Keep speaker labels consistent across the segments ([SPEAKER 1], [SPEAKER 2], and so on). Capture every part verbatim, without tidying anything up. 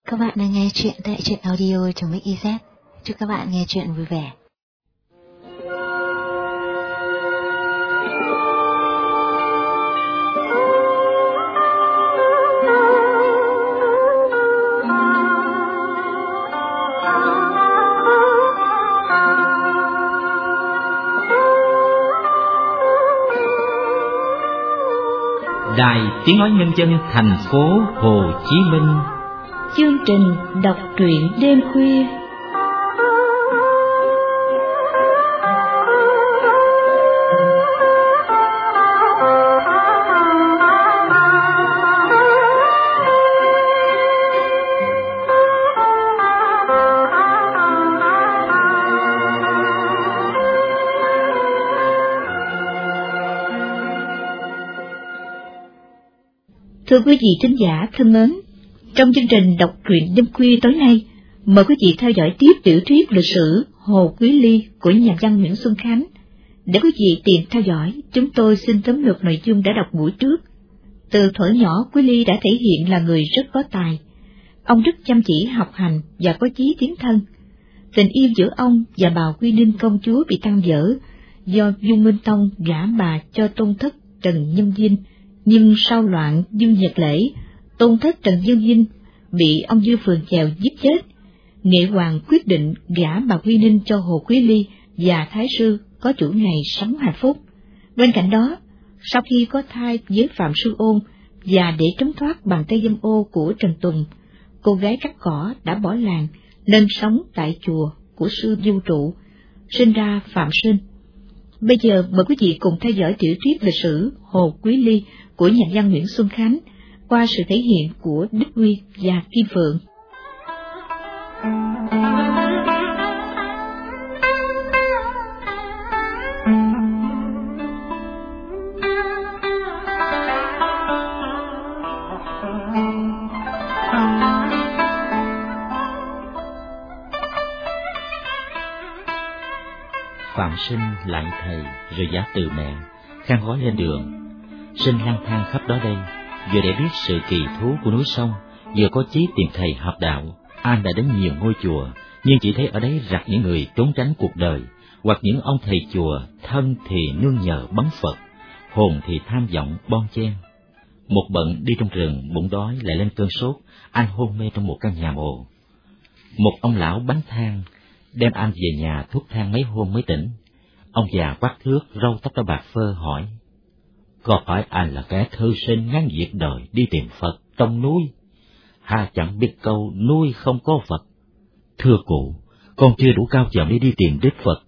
[SPEAKER 1] Các bạn đang nghe chuyện tại truyện audio trong Mix i zét. Chúc các bạn nghe chuyện vui vẻ.
[SPEAKER 2] Đài Tiếng Nói Nhân dân thành phố Hồ Chí Minh.
[SPEAKER 3] Chương trình đọc truyện đêm khuya. Thưa quý vị thính giả thân mến, trong chương trình đọc truyện đêm khuya tối nay, mời quý vị theo dõi tiếp tiểu thuyết lịch sử Hồ Quý Ly của nhà văn Nguyễn Xuân Khánh. Để quý vị tìm theo dõi, chúng tôi xin tóm lược nội dung đã đọc buổi trước. Từ thuở nhỏ, Quý Ly đã thể hiện là người rất có tài. Ông rất chăm chỉ học hành và có chí tiến thân. Tình yêu giữa ông và bà Quy Ninh công chúa bị tan vỡ do Dung Minh Tông gả bà cho tôn thất Trần Nhân Dinh, nhưng sau loạn Dương Nhật Lễ, tôn thất Trần Nhân Dinh bị ông Dư Phường Chèo giết chết. Nghệ Hoàng quyết định gả bà Quy Ninh cho Hồ Quý Ly và Thái sư có chủ ngày sống hạnh phúc. Bên cạnh đó, sau khi có thai với Phạm Sư Ôn và để trốn thoát bàn tay dâm ô của Trần Tùng, cô gái cắt cỏ đã bỏ làng lên sống tại chùa của sư Du Trụ, sinh ra Phạm Sinh. Bây giờ mời quý vị cùng theo dõi tiểu thuyết lịch sử Hồ Quý Ly của nhà văn Nguyễn Xuân Khánh qua sự thể hiện của Đức Huy và Kim Phượng.
[SPEAKER 2] Phạm Sinh lại thầy rồi giả từ mẹ, khăn gói lên đường. Sinh lang thang khắp đó đây, vừa để biết sự kỳ thú của núi sông, vừa có chí tìm thầy học đạo. Anh đã đến nhiều ngôi chùa, nhưng chỉ thấy ở đấy rặt những người trốn tránh cuộc đời, hoặc những ông thầy chùa thân thì nương nhờ bấm Phật, hồn thì tham vọng bon chen. Một bận đi trong rừng, bụng đói lại lên cơn sốt, anh hôn mê trong một căn nhà mồ. Một ông lão bánh than đem anh về nhà thuốc thang mấy hôm mới tỉnh. Ông già quắc thước, râu tóc đã bạc phơ hỏi: có phải anh là kẻ thư sinh ngắn việc đời đi tìm Phật trong núi? Hà chẳng biết câu nuôi không có Phật. Thưa cụ, con chưa đủ cao chồng để đi tìm Đức Phật.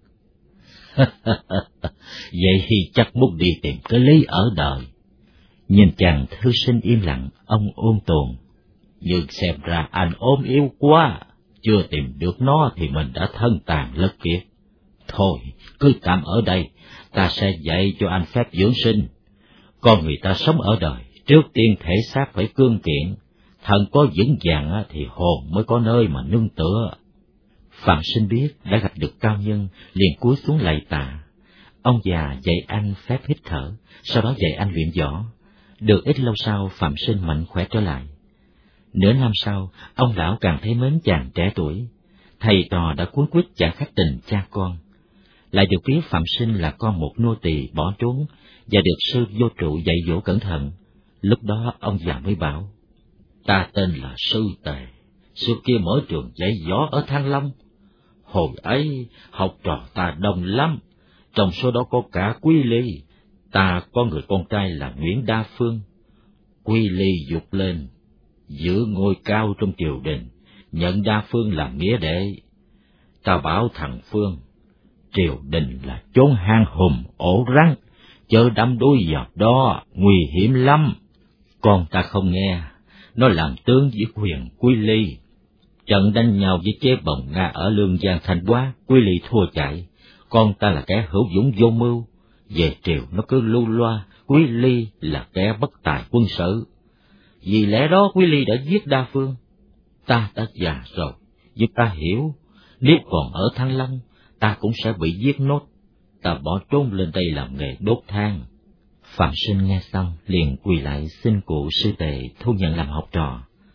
[SPEAKER 2] Vậy thì chắc muốn đi tìm cái lý ở đời. Nhìn chàng thư sinh im lặng, ông ôn tồn: nhưng xem ra anh ốm yếu quá, chưa tìm được nó thì mình đã thân tàn lất kiệt. Thôi, cứ tạm ở đây, ta sẽ dạy cho anh phép dưỡng sinh. Con người ta sống ở đời, trước tiên thể xác phải cương kiện, thần có vững vàng thì hồn mới có nơi mà nương tựa. Phạm Sinh biết đã gặp được cao nhân, liền cúi xuống lạy tạ. Ông già dạy anh phép hít thở, sau đó dạy anh luyện võ. Được ít lâu sau, Phạm Sinh mạnh khỏe trở lại. Nửa năm sau, ông lão càng thấy mến chàng trẻ tuổi. Thầy trò đã cuốn quýt chả khác tình cha con. Lại được biết Phạm Sinh là con một nô tỳ bỏ trốn và được sư Vô Trụ dạy dỗ cẩn thận. Lúc đó ông già mới bảo: ta tên là Sư Tề, xưa kia mở trường dạy võ ở Thăng Long. Hồi ấy học trò ta đông lắm, trong số đó có cả Quý Ly. Ta có người con trai là Nguyễn Đa Phương. Quý Ly dục lên giữ ngôi cao trong triều đình, nhận Đa Phương làm nghĩa đệ. Ta bảo thằng Phương, triều đình là chốn hang hùm ổ rắn, chớ đắm đuối vào đó, nguy hiểm lắm. Con ta không nghe, nó làm tướng với quyền Quý Ly. Trận đánh nhau với chế bồng Nga ở Lương Giang Thanh Hóa, Quý Ly thua chạy. Con ta là kẻ hữu dũng vô mưu, về triều nó cứ lưu loa, Quý Ly là kẻ bất tài quân sự. Vì lẽ đó Quý Ly đã giết Đa Phương. Ta đã già rồi, giúp ta hiểu, nếu còn ở Thăng Long, ta cũng sẽ bị giết nốt. Ta bỏ trốn lên đây làm nghề đốt than. Phạm Sinh nghe xong liền quỳ lại xin cụ Sư Tề thu nhận làm học trò.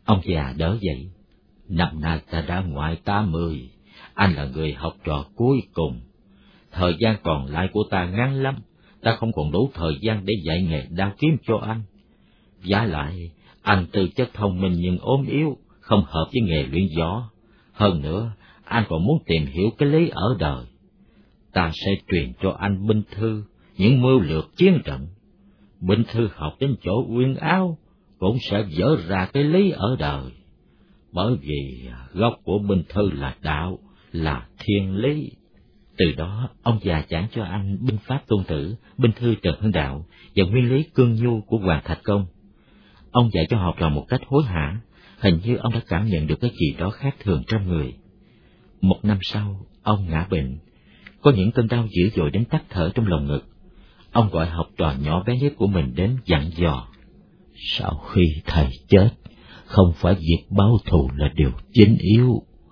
[SPEAKER 2] Ông già đỡ dậy. Năm nay ta đã ngoài tám mươi, anh là người học trò cuối cùng. Thời gian còn lại của ta ngắn lắm, ta không còn đủ thời gian để dạy nghề đao kiếm cho anh. Vả lại, anh tư chất thông minh nhưng ốm yếu, không hợp với nghề luyện võ. Hơn nữa, anh còn muốn tìm hiểu cái lý ở đời. Ta sẽ truyền cho anh binh thư, những mưu lược chiến trận. Binh thư học đến chỗ uyên áo, cũng sẽ dở ra cái lý ở đời. Bởi vì gốc của binh thư là đạo, là thiên lý. Từ đó, ông già giảng cho anh binh pháp Tôn Tử, binh thư Trần Hưng Đạo và nguyên lý cương nhu của Hoàng Thạch Công. Ông dạy cho học trò một cách hối hả, hình như ông đã cảm nhận được cái gì đó khác thường trong người. Một năm sau, ông ngã bệnh, có những cơn đau dữ dội đến tắc thở trong lồng ngực. Ông gọi học trò nhỏ bé nhất của mình đến dặn dò. Sau khi thầy chết, không phải việc báo thù là điều chính yếu,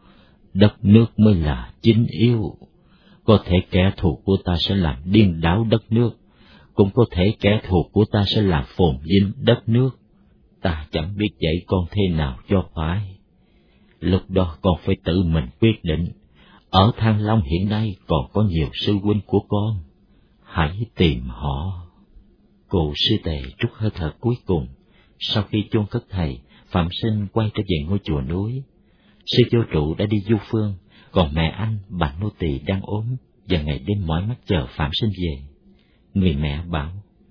[SPEAKER 2] đất nước mới là chính yếu. Có thể kẻ thù của ta sẽ làm điên đảo đất nước, cũng có thể kẻ thù của ta sẽ làm phồn vinh đất nước. Ta chẳng biết dạy con thế nào cho phải. Lúc đó con phải tự mình quyết định. Ở Thăng Long hiện nay còn có nhiều sư huynh của con, hãy tìm họ. Cụ sư tề trút hơi thở cuối cùng. Sau khi chôn cất thầy, Phạm Sinh quay trở về ngôi chùa núi. Sư Vô Trụ đã đi du phương, còn mẹ anh, bà nô tỳ đang ốm và ngày đêm mỏi mắt chờ Phạm Sinh về. Người mẹ bảo: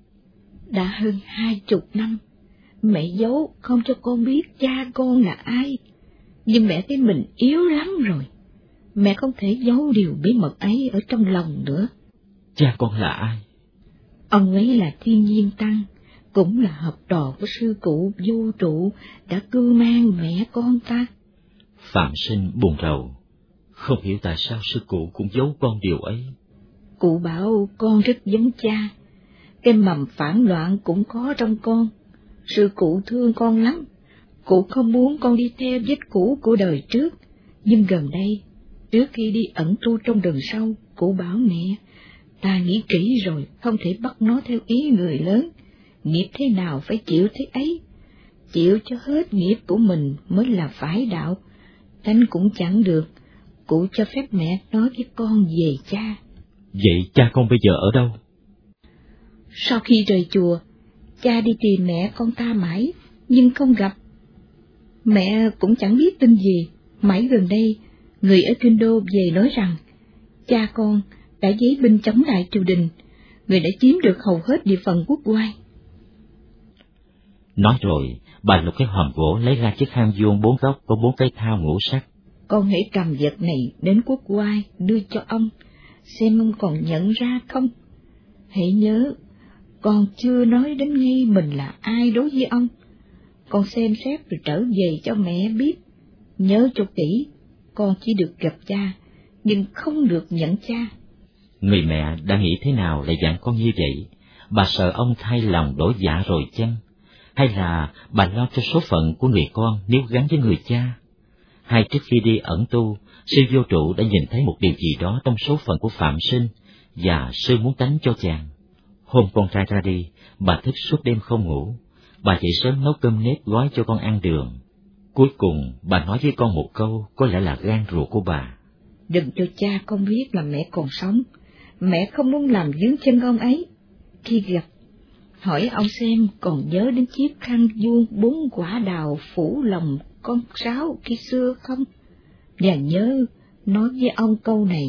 [SPEAKER 3] đã hơn hai chục năm, mẹ giấu không cho con biết cha con là ai, nhưng mẹ thấy mình yếu lắm rồi. Mẹ không thể giấu điều bí mật ấy ở trong lòng nữa.
[SPEAKER 2] Cha con là ai?
[SPEAKER 3] Ông ấy là Thiên Nhiên Tăng, cũng là học trò của sư cụ Vô Trụ đã cưu mang mẹ con ta.
[SPEAKER 2] Phạm Sinh buồn rầu, không hiểu tại sao sư cụ cũng giấu con điều ấy.
[SPEAKER 3] Cụ bảo con rất giống cha, cái mầm phản loạn cũng có trong con. Sư cụ thương con lắm, cụ không muốn con đi theo vết cũ của đời trước. Nhưng gần đây, trước khi đi ẩn tu trong rừng sâu, cụ bảo mẹ, ta nghĩ kỹ rồi, không thể bắt nó theo ý người lớn. Nghiệp thế nào phải chịu thế ấy, chịu cho hết nghiệp của mình mới là phải đạo. Tránh cũng chẳng được, cụ cho phép mẹ nói với con về cha.
[SPEAKER 2] Vậy cha con bây giờ ở đâu?
[SPEAKER 3] Sau khi rời chùa, cha đi tìm mẹ con ta mãi, nhưng không gặp. Mẹ cũng chẳng biết tin gì. Mãi gần đây, người ở Kinh Đô về nói rằng, cha con đã giấy binh chống lại triều đình, người đã chiếm được hầu hết địa phận quốc oai.
[SPEAKER 2] Nói rồi, bà lục cái hòm gỗ lấy ra chiếc hang vuông bốn góc có bốn cái thao ngũ sắc.
[SPEAKER 3] Con hãy cầm vật này đến quốc oai đưa cho ông, xem ông còn nhận ra không. Hãy nhớ, con chưa nói đến ngay mình là ai đối với ông. Con xem xét rồi trở về cho mẹ biết. Nhớ cho kỹ, con chỉ được gặp cha, nhưng không được nhận cha.
[SPEAKER 2] Người mẹ đã nghĩ thế nào lại dặn con như vậy? Bà sợ ông thay lòng đổi dạ rồi chăng? Hay là bà lo cho số phận của người con nếu gắn với người cha? Hay trước khi đi ẩn tu, sư Vô Trụ đã nhìn thấy một điều gì đó trong số phận của Phạm Sinh, và sư muốn tránh cho chàng? Hôm con trai ra đi, bà thức suốt đêm không ngủ. Bà dậy sớm nấu cơm nếp gói cho con ăn đường. Cuối cùng, bà nói với con một câu có lẽ là gan ruột của bà.
[SPEAKER 3] Đừng cho cha con biết là mẹ còn sống. Mẹ không muốn làm vướng chân ông ấy. Khi gặp, hỏi ông xem còn nhớ đến chiếc khăn vuông bốn quả đào phủ lòng con sáo khi xưa không? Và nhớ nói với ông câu này: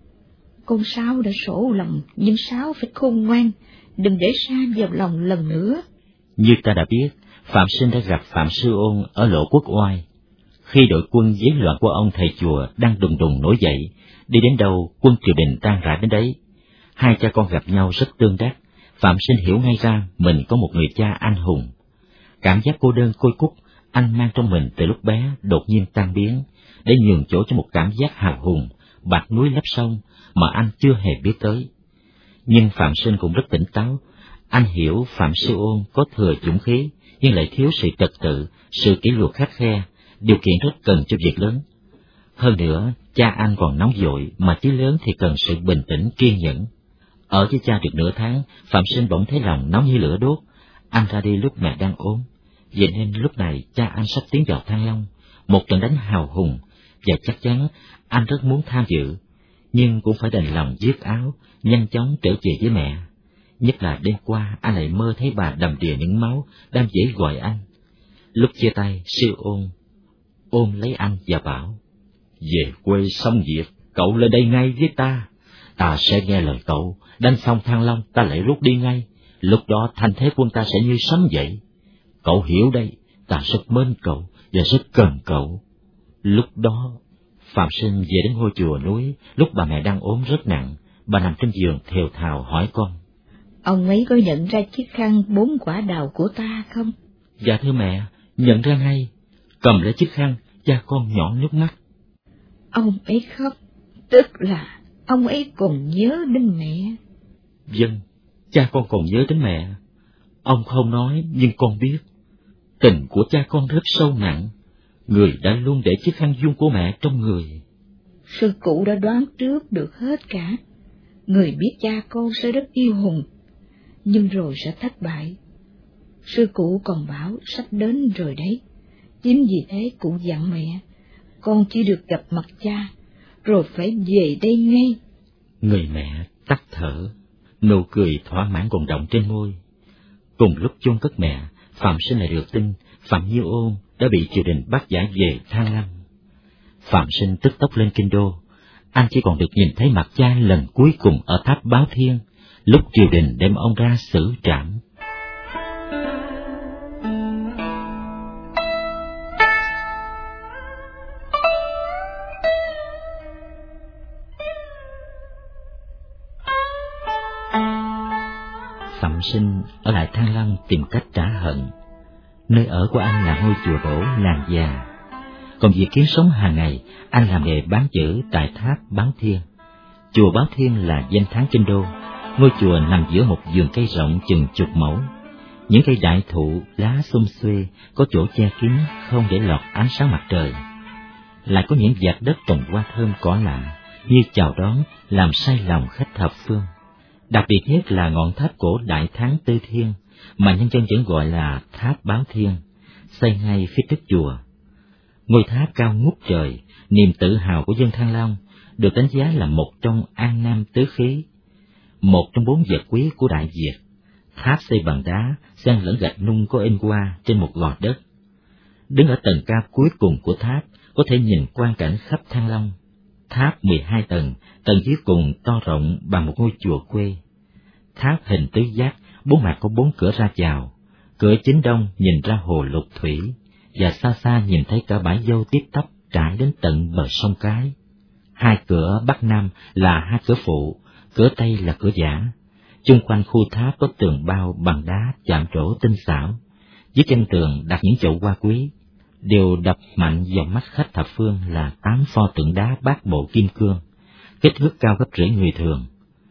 [SPEAKER 3] con sáo đã sổ lòng, nhưng sáo phải khôn ngoan, đừng để sa vào lòng lần nữa.
[SPEAKER 2] Như ta đã biết, Phạm Sinh đã gặp Phạm Sư Ôn ở lộ Quốc Oai. Khi đội quân giấy loạn của ông thầy chùa đang đùng đùng nổi dậy, đi đến đâu quân triều đình tan rã đến đấy. Hai cha con gặp nhau rất tương đắc. Phạm Sinh hiểu ngay ra mình có một người cha anh hùng. Cảm giác cô đơn côi cút anh mang trong mình từ lúc bé đột nhiên tan biến, để nhường chỗ cho một cảm giác hào hùng, bạc núi lấp sông mà anh chưa hề biết tới. Nhưng Phạm Sinh cũng rất tỉnh táo. Anh hiểu Phạm Sư Ôn có thừa dũng khí, nhưng lại thiếu sự trật tự, sự kỷ luật khắt khe, điều kiện rất cần cho việc lớn. Hơn nữa, cha anh còn nóng vội, mà chí lớn thì cần sự bình tĩnh kiên nhẫn. Ở với cha được nửa tháng, Phạm Sinh bỗng thấy lòng nóng như lửa đốt. Anh ra đi lúc mẹ đang ốm, Vậy nên lúc này cha anh sắp tiến vào Thăng Long, một trận đánh hào hùng, và chắc chắn anh rất muốn tham dự, nhưng cũng phải đành lòng dứt áo, nhanh chóng trở về với mẹ. Nhất là đêm qua anh lại mơ thấy bà đầm đìa những máu, đang dãy gọi anh. Lúc chia tay, sư ôn ôm lấy anh và bảo: về quê xong việc, cậu lên đây ngay với ta. Ta sẽ nghe lời cậu, đánh xong Thăng Long ta lại rút đi ngay. Lúc đó thanh thế quân ta sẽ như sấm dậy. Cậu hiểu đây, ta rất mến cậu và rất cần cậu. Lúc đó, Phạm Sinh về đến ngôi chùa núi, lúc bà mẹ đang ốm rất nặng, bà nằm trên giường thều thào hỏi con:
[SPEAKER 3] ông ấy có nhận ra chiếc khăn bốn quả đào của ta không?
[SPEAKER 2] Dạ thưa mẹ, nhận ra ngay. Cầm lấy chiếc khăn, cha con nhỏ nước mắt.
[SPEAKER 3] Ông ấy khóc, tức là ông ấy còn nhớ đến mẹ.
[SPEAKER 2] Vâng, cha con còn nhớ đến mẹ. Ông không nói nhưng con biết. Tình của cha con rất sâu nặng. Người đã luôn để chiếc khăn vuông của mẹ trong người.
[SPEAKER 3] Sư cụ đã đoán trước được hết cả. Người biết cha con sẽ rất yêu Hùng, nhưng rồi sẽ thất bại. Sư cụ còn bảo sắp đến rồi đấy. Chính vì thế cụ dặn mẹ, con chỉ được gặp mặt cha, rồi phải về đây ngay.
[SPEAKER 2] Người mẹ tắt thở, nụ cười thỏa mãn còn đọng trên môi. Cùng lúc chôn cất mẹ, Phạm Sinh lại được tin Phạm Như Ôn đã bị triều đình bắt giải về Thăng Long. Phạm Sinh tức tốc lên kinh đô. Anh chỉ còn được nhìn thấy mặt cha lần cuối cùng ở tháp Báo Thiên, lúc triều đình đem ông ra xử trảm. Phạm Sinh ở lại Thăng Long tìm cách trả hận. Nơi ở của anh là ngôi chùa đổ làng già. Còn việc kiếm sống hàng ngày, anh làm nghề bán chữ tại tháp Báo Thiên. Chùa Báo Thiên là danh thắng kinh đô. Ngôi chùa nằm giữa một vườn cây rộng chừng chục mẫu. Những cây đại thụ lá xum xuê có chỗ che kín không để lọt ánh sáng mặt trời. Lại có những vạt đất trồng hoa thơm cỏ lạ như chào đón làm say lòng khách thập phương. Đặc biệt nhất là ngọn tháp cổ Đại Thắng Tư Thiên mà nhân dân vẫn gọi là tháp Báo Thiên, xây ngay phía trước chùa. Ngôi tháp cao ngút trời, niềm tự hào của dân Thăng Long, được đánh giá là một trong An Nam Tứ Khí, một trong bốn vật quý của Đại Việt. Tháp xây bằng đá, xen lẫn gạch nung có in hoa trên một gò đất. Đứng ở tầng cao cuối cùng của tháp, có thể nhìn quang cảnh khắp Thăng Long. Tháp mười hai tầng, tầng dưới cùng to rộng bằng một ngôi chùa quê. Tháp hình tứ giác, bốn mặt có bốn cửa ra vào. Cửa chính đông nhìn ra hồ Lục Thủy, và xa xa nhìn thấy cả bãi dâu tiếp tắp trải đến tận bờ sông Cái. Hai cửa bắc nam là hai cửa phụ, cửa tây là cửa giả. Chung quanh khu tháp có tường bao bằng đá chạm trổ tinh xảo. Dưới chân tường đặt những chậu hoa quý. Điều đập mạnh vào mắt khách thập phương là tám pho tượng đá bát bộ kim cương, kích thước cao gấp rưỡi người thường.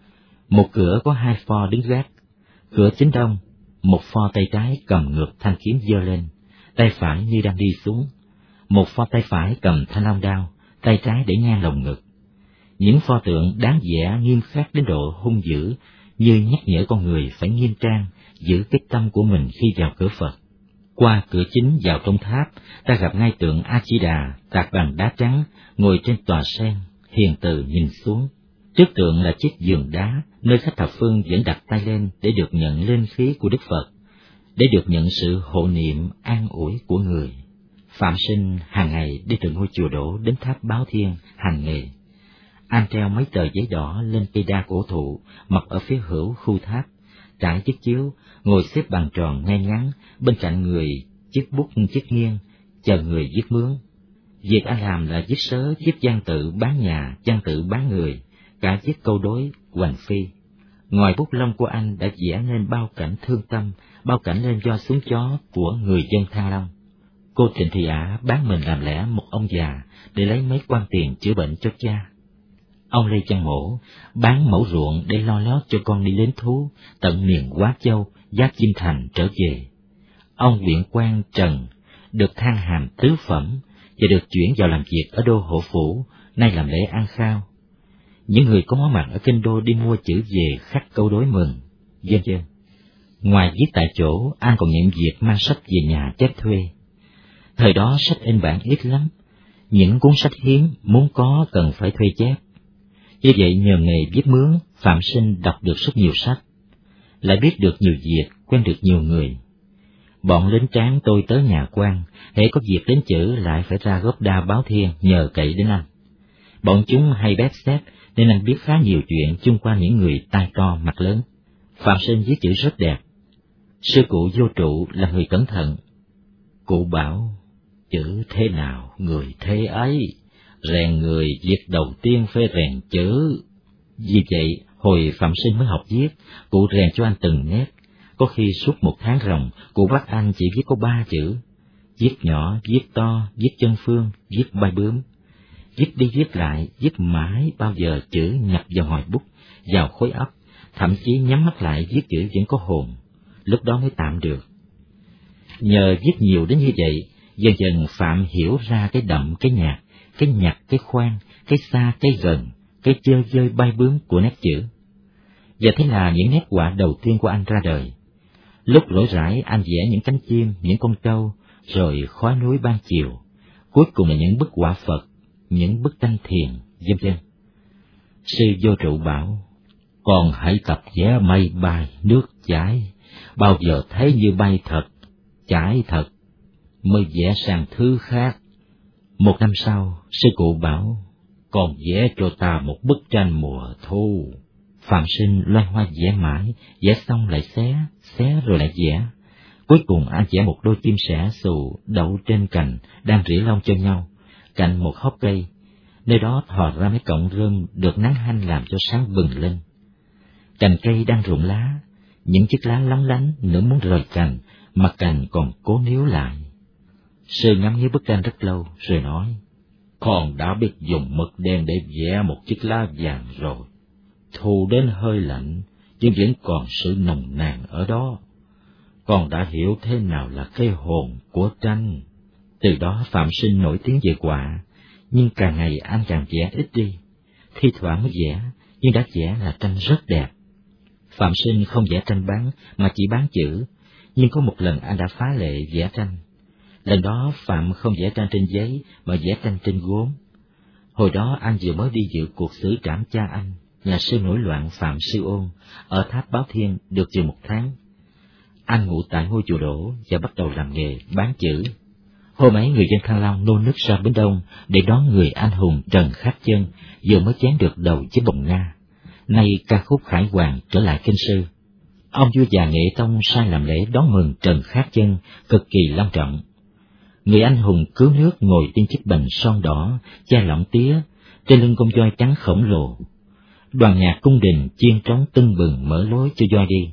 [SPEAKER 2] Một cửa có hai pho đứng gác. Cửa chính đông, một pho tay trái cầm ngược thanh kiếm giơ lên, tay phải như đang đi xuống. Một pho tay phải cầm thanh long đao, tay trái để ngang lồng ngực. Những pho tượng đáng vẻ nghiêm khắc đến độ hung dữ, như nhắc nhở con người phải nghiêm trang, giữ cái tâm của mình khi vào cửa Phật. Qua cửa chính vào trong tháp, ta gặp ngay tượng A Di Đà tạc bằng đá trắng, ngồi trên tòa sen, hiền từ nhìn xuống. Trước tượng là chiếc giường đá, nơi khách thập phương vẫn đặt tay lên để được nhận linh khí của Đức Phật, để được nhận sự hộ niệm an ủi của người. Phạm Sinh hàng ngày đi từ ngôi chùa đổ đến tháp Báo Thiên hành nghề. Anh treo mấy tờ giấy đỏ lên cây đa cổ thụ, mọc ở phía hữu khu tháp, trải chiếc chiếu, ngồi xếp bàn tròn ngay ngắn, bên cạnh người chiếc bút chiếc nghiêng, chờ người viết mướn. Việc anh làm là viết sớ, viết văn tự bán nhà, văn tự bán người, cả viết câu đối, hoành phi. Ngoài bút lông của anh đã vẽ nên bao cảnh thương tâm, bao cảnh lên do xuống chó của người dân Thăng Long. Cô Trịnh Thị Ả bán mình làm lẽ một ông già để lấy mấy quan tiền chữa bệnh cho cha. Ông Lê Văn Mổ bán mẫu ruộng để lo lót cho con đi lính thú tận miền Hóa Châu, Giáp Chinh Thành trở về. Ông Huyện Quan Trần được thăng hàm tứ phẩm và được chuyển vào làm việc ở đô hộ phủ, nay làm lễ ăn khao. Những người có máu mặt ở kinh đô đi mua chữ về khắc câu đối mừng, vân vân. Ngoài viết tại chỗ, anh còn nhận việc mang sách về nhà chép thuê. Thời đó sách in bản ít lắm, những cuốn sách hiếm muốn có cần phải thuê chép. Như vậy nhờ nghề viết mướn, Phạm Sinh đọc được rất nhiều sách, lại biết được nhiều việc, quen được nhiều người. Bọn lính tráng tôi tới nhà quan, hễ có việc đến chữ lại phải ra Gốc Đa báo Thiên nhờ cậy đến anh. Bọn chúng hay bép xếp nên anh biết khá nhiều chuyện chung qua những người tai to mặt lớn. Phạm Sinh viết chữ rất đẹp. Sư cụ Vô Trụ là người cẩn thận. Cụ bảo, chữ thế nào người thế ấy, rèn người việc đầu tiên phải rèn chữ. Vì vậy, hồi Phạm Sinh mới học viết, cụ rèn cho anh từng nét. Có khi suốt một tháng ròng, cụ bắt anh chỉ viết có ba chữ: viết nhỏ, viết to, viết chân phương, viết bay bướm. Viết đi viết lại, viết mãi bao giờ chữ nhập vào ngòi bút, vào khối óc, thậm chí nhắm mắt lại viết chữ vẫn có hồn, lúc đó mới tạm được. Nhờ viết nhiều đến như vậy, dần dần Phạm hiểu ra cái đậm, cái nhạt, cái nhặt, cái khoan, cái xa, cái gần, cái chơi dơi bay bướm của nét chữ. Và thế là những nét họa đầu tiên của anh ra đời. Lúc rỗi rãi anh vẽ những cánh chim, những con trâu, rồi khói núi ban chiều, cuối cùng là những bức họa Phật, những bức tranh thiền, vân vân. Sư Vô Trụ bảo, con hãy tập vẽ mây bay, nước chảy, bao giờ thấy như bay thật, chảy thật, mới vẽ sang thứ khác. Một năm sau, sư cụ bảo, con vẽ cho ta một bức tranh mùa thu. Phạm Sinh loay hoay vẽ mãi, vẽ xong lại xé, xé rồi lại vẽ. Cuối cùng anh vẽ một đôi chim sẻ xù đậu trên cành, đang rỉ lông cho nhau, cạnh một hốc cây. Nơi đó thò ra mấy cọng rơm được nắng hanh làm cho sáng bừng lên. Cành cây đang rụng lá, những chiếc lá lóng lánh nửa muốn rời cành, mà cành còn cố níu lại. Sư ngắm nghía bức tranh rất lâu, rồi nói, con đã biết dùng mực đen để vẽ một chiếc lá vàng rồi. Thu đến hơi lạnh, nhưng vẫn còn sự nồng nàn ở đó. Con đã hiểu thế nào là cái hồn của tranh. Từ đó Phạm Sinh nổi tiếng về họa, nhưng càng ngày anh càng vẽ ít đi. Thi thoảng mới vẽ, nhưng đã vẽ là tranh rất đẹp. Phạm Sinh không vẽ tranh bán, mà chỉ bán chữ, nhưng có một lần anh đã phá lệ vẽ tranh. Lần đó Phạm không vẽ tranh trên giấy, mà vẽ tranh trên gốm. Hồi đó anh vừa mới đi dự cuộc xử trảm cha anh, là sư nổi loạn Phạm Sư Ôn, ở tháp Báo Thiên được chừng một tháng. Anh ngụ tại ngôi chùa Đỗ và bắt đầu làm nghề bán chữ. Hôm ấy người dân Thăng Long nô nức ra Bến Đông để đón người anh hùng Trần Khát Chân, vừa mới chén được đầu chiếc bồng Nga. Nay ca khúc Khải Hoàn trở lại kinh sư. Ông vua già Nghệ Tông sai làm lễ đón mừng Trần Khát Chân cực kỳ long trọng. Người anh hùng cứu nước ngồi trên chiếc bành son đỏ, da lỏng tía, trên lưng con voi trắng khổng lồ. Đoàn nhạc cung đình chiên trống tưng bừng mở lối cho voi đi.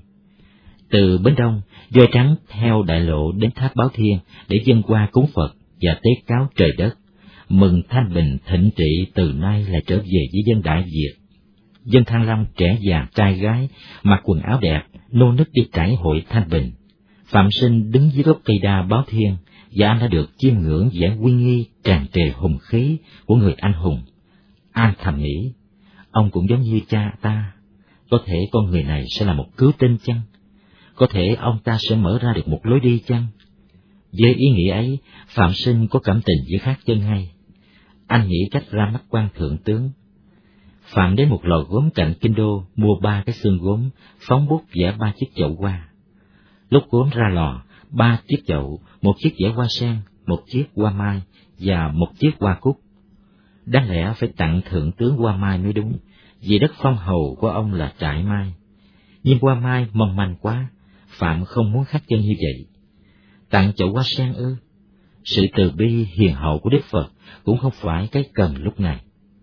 [SPEAKER 2] Từ Bến Đông, voi trắng theo đại lộ đến tháp Báo Thiên để dâng qua cúng Phật và tế cáo trời đất, mừng thanh bình thịnh trị từ nay lại trở về với dân Đại Việt. Dân Thăng Long trẻ già trai gái mặc quần áo đẹp, nô nức đi trải hội thanh bình. Phạm Sinh đứng dưới gốc cây đa Báo Thiên, và anh đã được chiêm ngưỡng vẻ uy nghi tràn trề hùng khí của người anh hùng. Anh thầm nghĩ, ông cũng giống như cha ta, có thể con người này sẽ là một cứu tinh chăng? Có thể ông ta sẽ mở ra được một lối đi chăng? Với ý nghĩ ấy, Phạm Sinh có cảm tình với Khát Chân hay. Anh nghĩ cách ra mắt quan thượng tướng. Phạm đến một lò gốm cạnh kinh đô, mua ba cái xương gốm, phóng bút vẽ ba chiếc chậu hoa. Lúc gốm ra lò, ba chiếc chậu, một chiếc vẽ hoa sen, một chiếc hoa mai và một chiếc hoa cúc. Đáng lẽ phải tặng thượng tướng hoa mai mới đúng, vì đất phong hầu của ông là trại mai. Nhưng hoa mai mong manh quá, Phạm không muốn Khát Chân như vậy. Tặng chậu hoa sen ư? Sự từ bi hiền hậu của Đức Phật cũng không phải cái cần lúc này.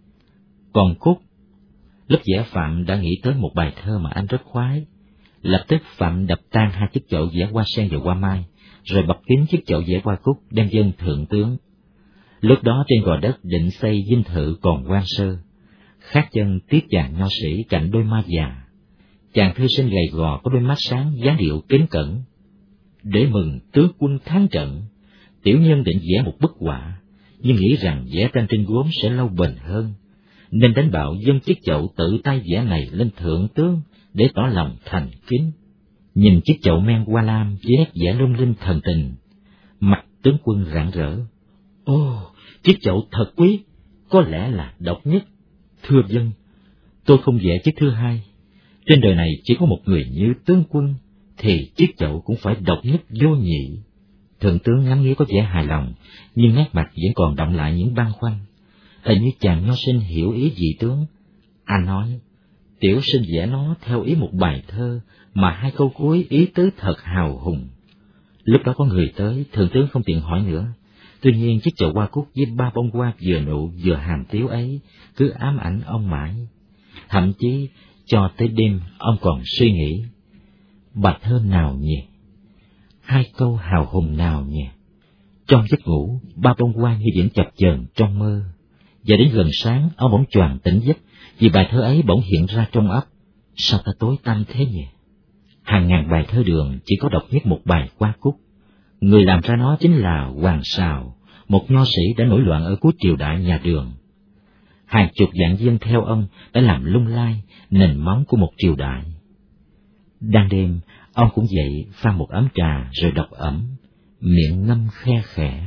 [SPEAKER 2] Còn cúc, lúc vẽ Phạm đã nghĩ tới một bài thơ mà anh rất khoái. Lập tức Phạm đập tan hai chiếc chậu vẽ hoa sen và hoa mai, rồi bọc kín chiếc chậu vẽ hoa cúc đem dâng thượng tướng. Lúc đó trên gò đất định xây dinh thự còn hoang sơ. Khát Chân tiếp chàng nho sĩ cạnh đôi ma già. Chàng thư sinh gầy gò có đôi mắt sáng, dáng điệu kính cẩn. Để mừng tướng quân thắng trận, tiểu nhân định vẽ một bức họa, nhưng nghĩ rằng vẽ tranh trên gốm sẽ lâu bền hơn, nên đánh bạo dâng chiếc chậu tự tay vẽ này lên thượng tướng để tỏ lòng thành kính. Nhìn chiếc chậu men hoa lam với nét vẽ lung linh thần tình, mặt tướng quân rạng rỡ. Ô, chiếc chậu thật quý, có lẽ là độc nhất. Thưa dân, tôi không vẽ chiếc thứ hai. Trên đời này chỉ có một người như tướng quân, thì chiếc chậu cũng phải độc nhất vô nhị. Thượng tướng ngắm nghía có vẻ hài lòng, nhưng nét mặt vẫn còn đọng lại những băn khoăn. Hình như chàng nho sinh hiểu ý vị tướng. Anh nói, tiểu sinh vẽ nó theo ý một bài thơ, mà hai câu cuối ý tứ thật hào hùng. Lúc đó có người tới, thượng tướng không tiện hỏi nữa. Tuy nhiên chiếc chậu hoa cúc với ba bông hoa vừa nụ vừa hàm tiếu ấy cứ ám ảnh ông mãi. Thậm chí cho tới đêm ông còn suy nghĩ, bài thơ nào nhỉ? Hai câu hào hùng nào nhỉ? Trong giấc ngủ, ba bông hoa như vẫn chập chờn trong mơ. Và đến gần sáng, ông bỗng choàng tỉnh giấc, vì bài thơ ấy bỗng hiện ra trong óc. Sao ta tối tăm thế nhỉ? Hàng ngàn bài thơ Đường chỉ có độc nhất một bài Hoa Cúc. Người làm ra nó chính là Hoàng Sào, một nho sĩ đã nổi loạn ở cuối triều đại nhà Đường. Hàng chục vạn dân theo ông đã làm lung lay nền móng của một triều đại. Đang đêm, ông cũng dậy pha một ấm trà rồi đọc ẩm, miệng ngâm khe khẽ.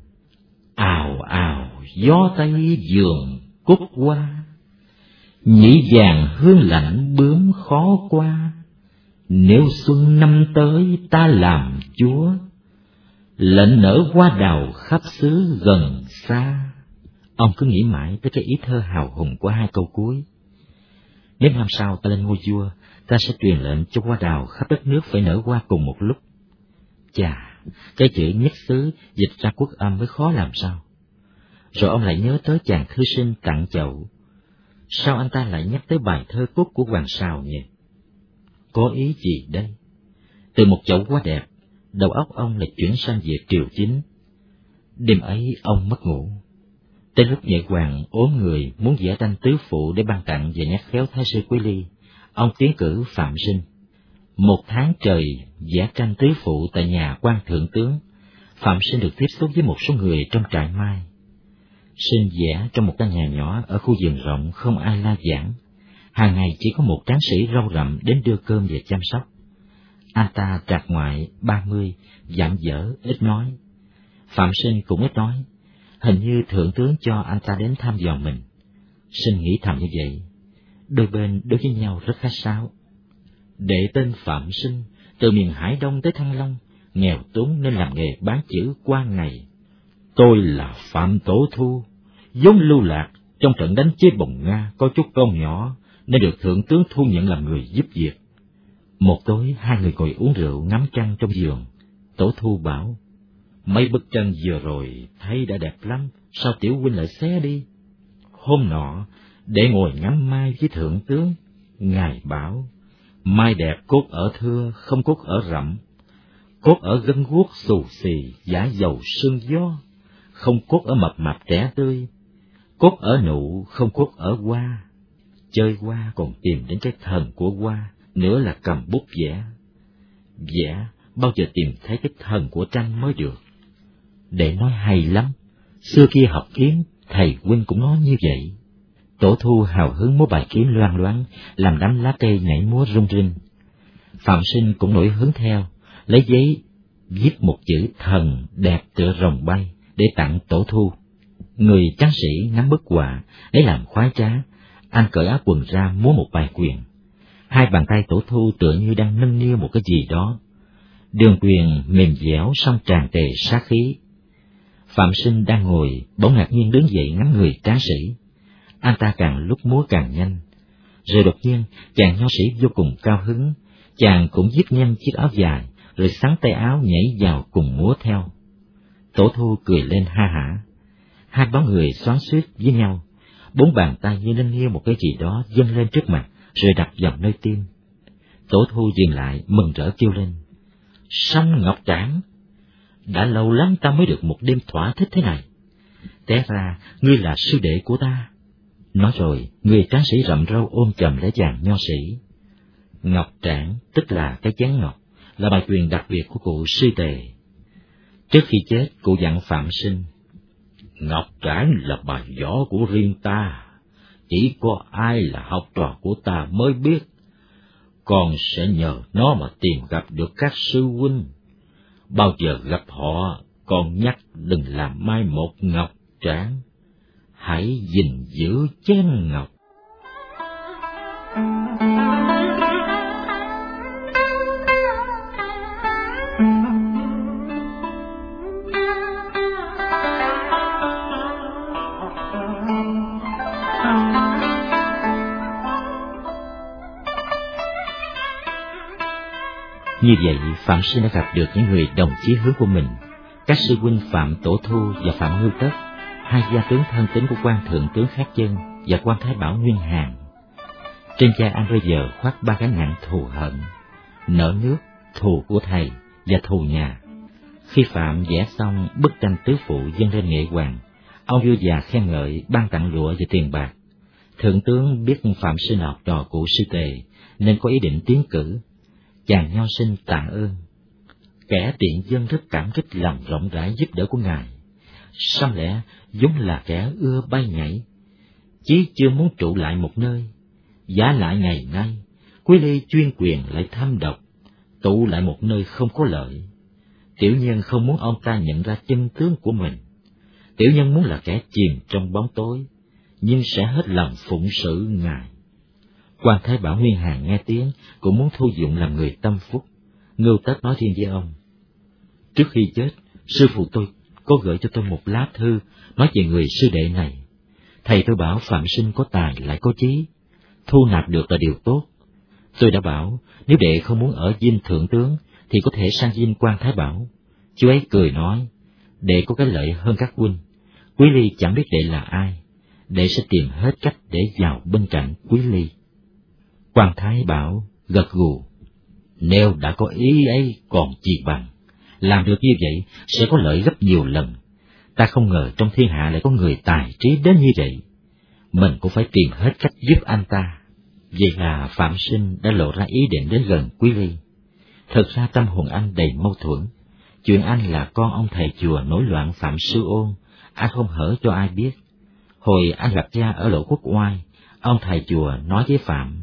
[SPEAKER 2] Ào ào gió tây vườn cúc hoa, nhĩ vàng hương lạnh bướm khó qua. Nếu xuân năm tới ta làm chúa, lệnh nở hoa đào khắp xứ gần xa. Ông cứ nghĩ mãi tới cái ý thơ hào hùng của hai câu cuối. Nếu năm sau ta lên ngôi vua, ta sẽ truyền lệnh cho hoa đào khắp đất nước phải nở hoa cùng một lúc. Chà, cái chữ nhất xứ dịch ra quốc âm mới khó làm sao. Rồi ông lại nhớ tới chàng thư sinh tặng chậu. Sao anh ta lại nhắc tới bài thơ cúc của Hoàng Sào nhỉ? Có ý gì đây? Từ một chậu hoa đẹp, đầu óc ông lại chuyển sang việc triều chính. Đêm ấy ông mất ngủ. Tới lúc nhạy hoàng ốm người muốn vẽ tranh tứ phụ để ban tặng và nhắc khéo thái sư Quý Ly, ông tiến cử Phạm Sinh. Một tháng trời vẽ tranh tứ phụ tại nhà quan thượng tướng, Phạm Sinh được tiếp xúc với một số người trong trại Mai. Sinh vẽ trong một căn nhà nhỏ ở khu vườn rộng không ai la giảng. Hàng ngày chỉ có một tráng sĩ râu rậm đến đưa cơm và chăm sóc. Anh ta trạc ngoại ba mươi, dạm dở, ít nói. Phạm Sinh cũng ít nói. Hình như thượng tướng cho anh ta đến thăm dò mình. Sinh nghĩ thầm như vậy. Đôi bên đối với nhau rất khách sáo. Đệ tên Phạm Sinh, từ miền Hải Đông tới Thăng Long, nghèo túng nên làm nghề bán chữ qua ngày. Tôi là Phạm Tổ Thu, vốn lưu lạc trong trận đánh chế Bồng Nga có chút công nhỏ, nên được thượng tướng thu nhận làm người giúp việc. Một tối hai người ngồi uống rượu ngắm trăng trong vườn. Tổ Thu bảo, mấy bức tranh vừa rồi thấy đã đẹp lắm, sao tiểu huynh lại xé đi? Hôm nọ, để ngồi ngắm mai với thượng tướng, ngài bảo, mai đẹp cốt ở thưa, không cốt ở rậm. Cốt ở gân guốc xù xì, giả dầu sương gió, không cốt ở mập mạp trẻ tươi. Cốt ở nụ, không cốt ở hoa. Chơi hoa còn tìm đến cái thần của hoa, nữa là cầm bút vẽ. Vẽ, bao giờ tìm thấy cái thần của tranh mới được. Để nói hay lắm, xưa kia học kiếm, thầy huynh cũng nói như vậy. Tổ Thu hào hứng múa bài kiếm loang loáng, làm đám lá cây nhảy múa rung rinh. Phạm Sinh cũng nổi hứng theo, lấy giấy viết một chữ thần đẹp tựa rồng bay để tặng Tổ Thu. Người tráng sĩ ngắm bức họa, lấy làm khoái trá, anh cởi áo quần ra múa một bài quyền. Hai bàn tay Tổ Thu tựa như đang nâng niu một cái gì đó. Đường quyền mềm dẻo song tràn trề sát khí. Phạm Sinh đang ngồi, bỗng ngạc nhiên đứng dậy ngắm người tráng sĩ. Anh ta càng lúc múa càng nhanh. Rồi đột nhiên, chàng nho sĩ vô cùng cao hứng, chàng cũng dứt nhanh chiếc áo dài, rồi xắn tay áo nhảy vào cùng múa theo. Tổ Thu cười lên ha hả. Hai bóng người xoắn xuýt với nhau, bốn bàn tay như nâng niu một cái gì đó dâng lên trước mặt, rồi đập vào nơi tim. Tổ Thu dừng lại, mừng rỡ kêu lên, Song Ngọc Trảng, đã lâu lắm ta mới được một đêm thỏa thích thế này. Té ra, ngươi là sư đệ của ta. Nói rồi, người tráng sĩ rậm râu ôm chầm lấy chàng nho sĩ. Ngọc Trảng, tức là cái chén ngọc, là bài quyền đặc biệt của cụ Sư Tề. Trước khi chết, cụ dặn Phạm Sinh, Ngọc Trảng là bài võ của riêng ta, chỉ có ai là học trò của ta mới biết. con sẽ nhờ nó mà tìm gặp được các sư huynh. Bao giờ gặp họ, con nhắc đừng làm mai một ngọc tráng, hãy gìn giữ chén ngọc. Như vậy, Phạm Sinh đã gặp được những người đồng chí hướng của mình, các sư huynh Phạm Tổ Thu và Phạm Ngưu Tất, hai gia tướng thân tín của quan thượng tướng Khát Chân và quan Thái Bảo Nguyên Hàn. Trên vai anh bây giờ khoác ba gánh nặng thù hận, nợ nước, thù của thầy và thù nhà. Khi Phạm vẽ xong bức tranh tứ phụ dâng lên nghệ hoàng, ông vua già khen ngợi, ban tặng lụa và tiền bạc. Thượng tướng biết Phạm Sinh học trò cụ sư Tề, nên có ý định tiến cử. Chàng nho sinh tạ ơn. Kẻ tiện dân rất cảm kích lòng rộng rãi giúp đỡ của ngài. Sao lẽ vốn là kẻ ưa bay nhảy, chí chưa muốn trụ lại một nơi. Giá lại ngày nay, Quý Ly chuyên quyền lại tham độc, tụ lại một nơi không có lợi. Tiểu nhân không muốn ông ta nhận ra chân tướng của mình. Tiểu nhân muốn là kẻ chìm trong bóng tối, nhưng sẽ hết lòng phụng sự ngài. Quan Thái Bảo Nguyên Hàn nghe tiếng cũng muốn thu dụng làm người tâm phúc. Ngưu Tất nói riêng với ông: trước khi chết, sư phụ tôi có gửi cho tôi một lá thư nói về người sư đệ này. Thầy tôi bảo Phạm Sinh có tài lại có chí, thu nạp được là điều tốt. Tôi đã bảo nếu đệ không muốn ở dinh thượng tướng thì có thể sang dinh Quan Thái Bảo. Chú ấy cười nói: đệ có cái lợi hơn các huynh. Quý Ly chẳng biết đệ là ai, đệ sẽ tìm hết cách để vào bên cạnh Quý Ly. Quan Thái Bảo gật gù: nếu đã có ý ấy còn chi bằng, làm được như vậy sẽ có lợi gấp nhiều lần. Ta không ngờ trong thiên hạ lại có người tài trí đến như vậy. Mình cũng phải tìm hết cách giúp anh ta. Vậy là Phạm Sinh đã lộ ra ý định đến gần Quý Ly. Thật ra tâm hồn anh đầy mâu thuẫn. Chuyện anh là con ông thầy chùa nổi loạn Phạm Sư Ôn, anh không hở cho ai biết. Hồi anh gặp cha ở Lộ Quốc Oai, ông thầy chùa nói với Phạm: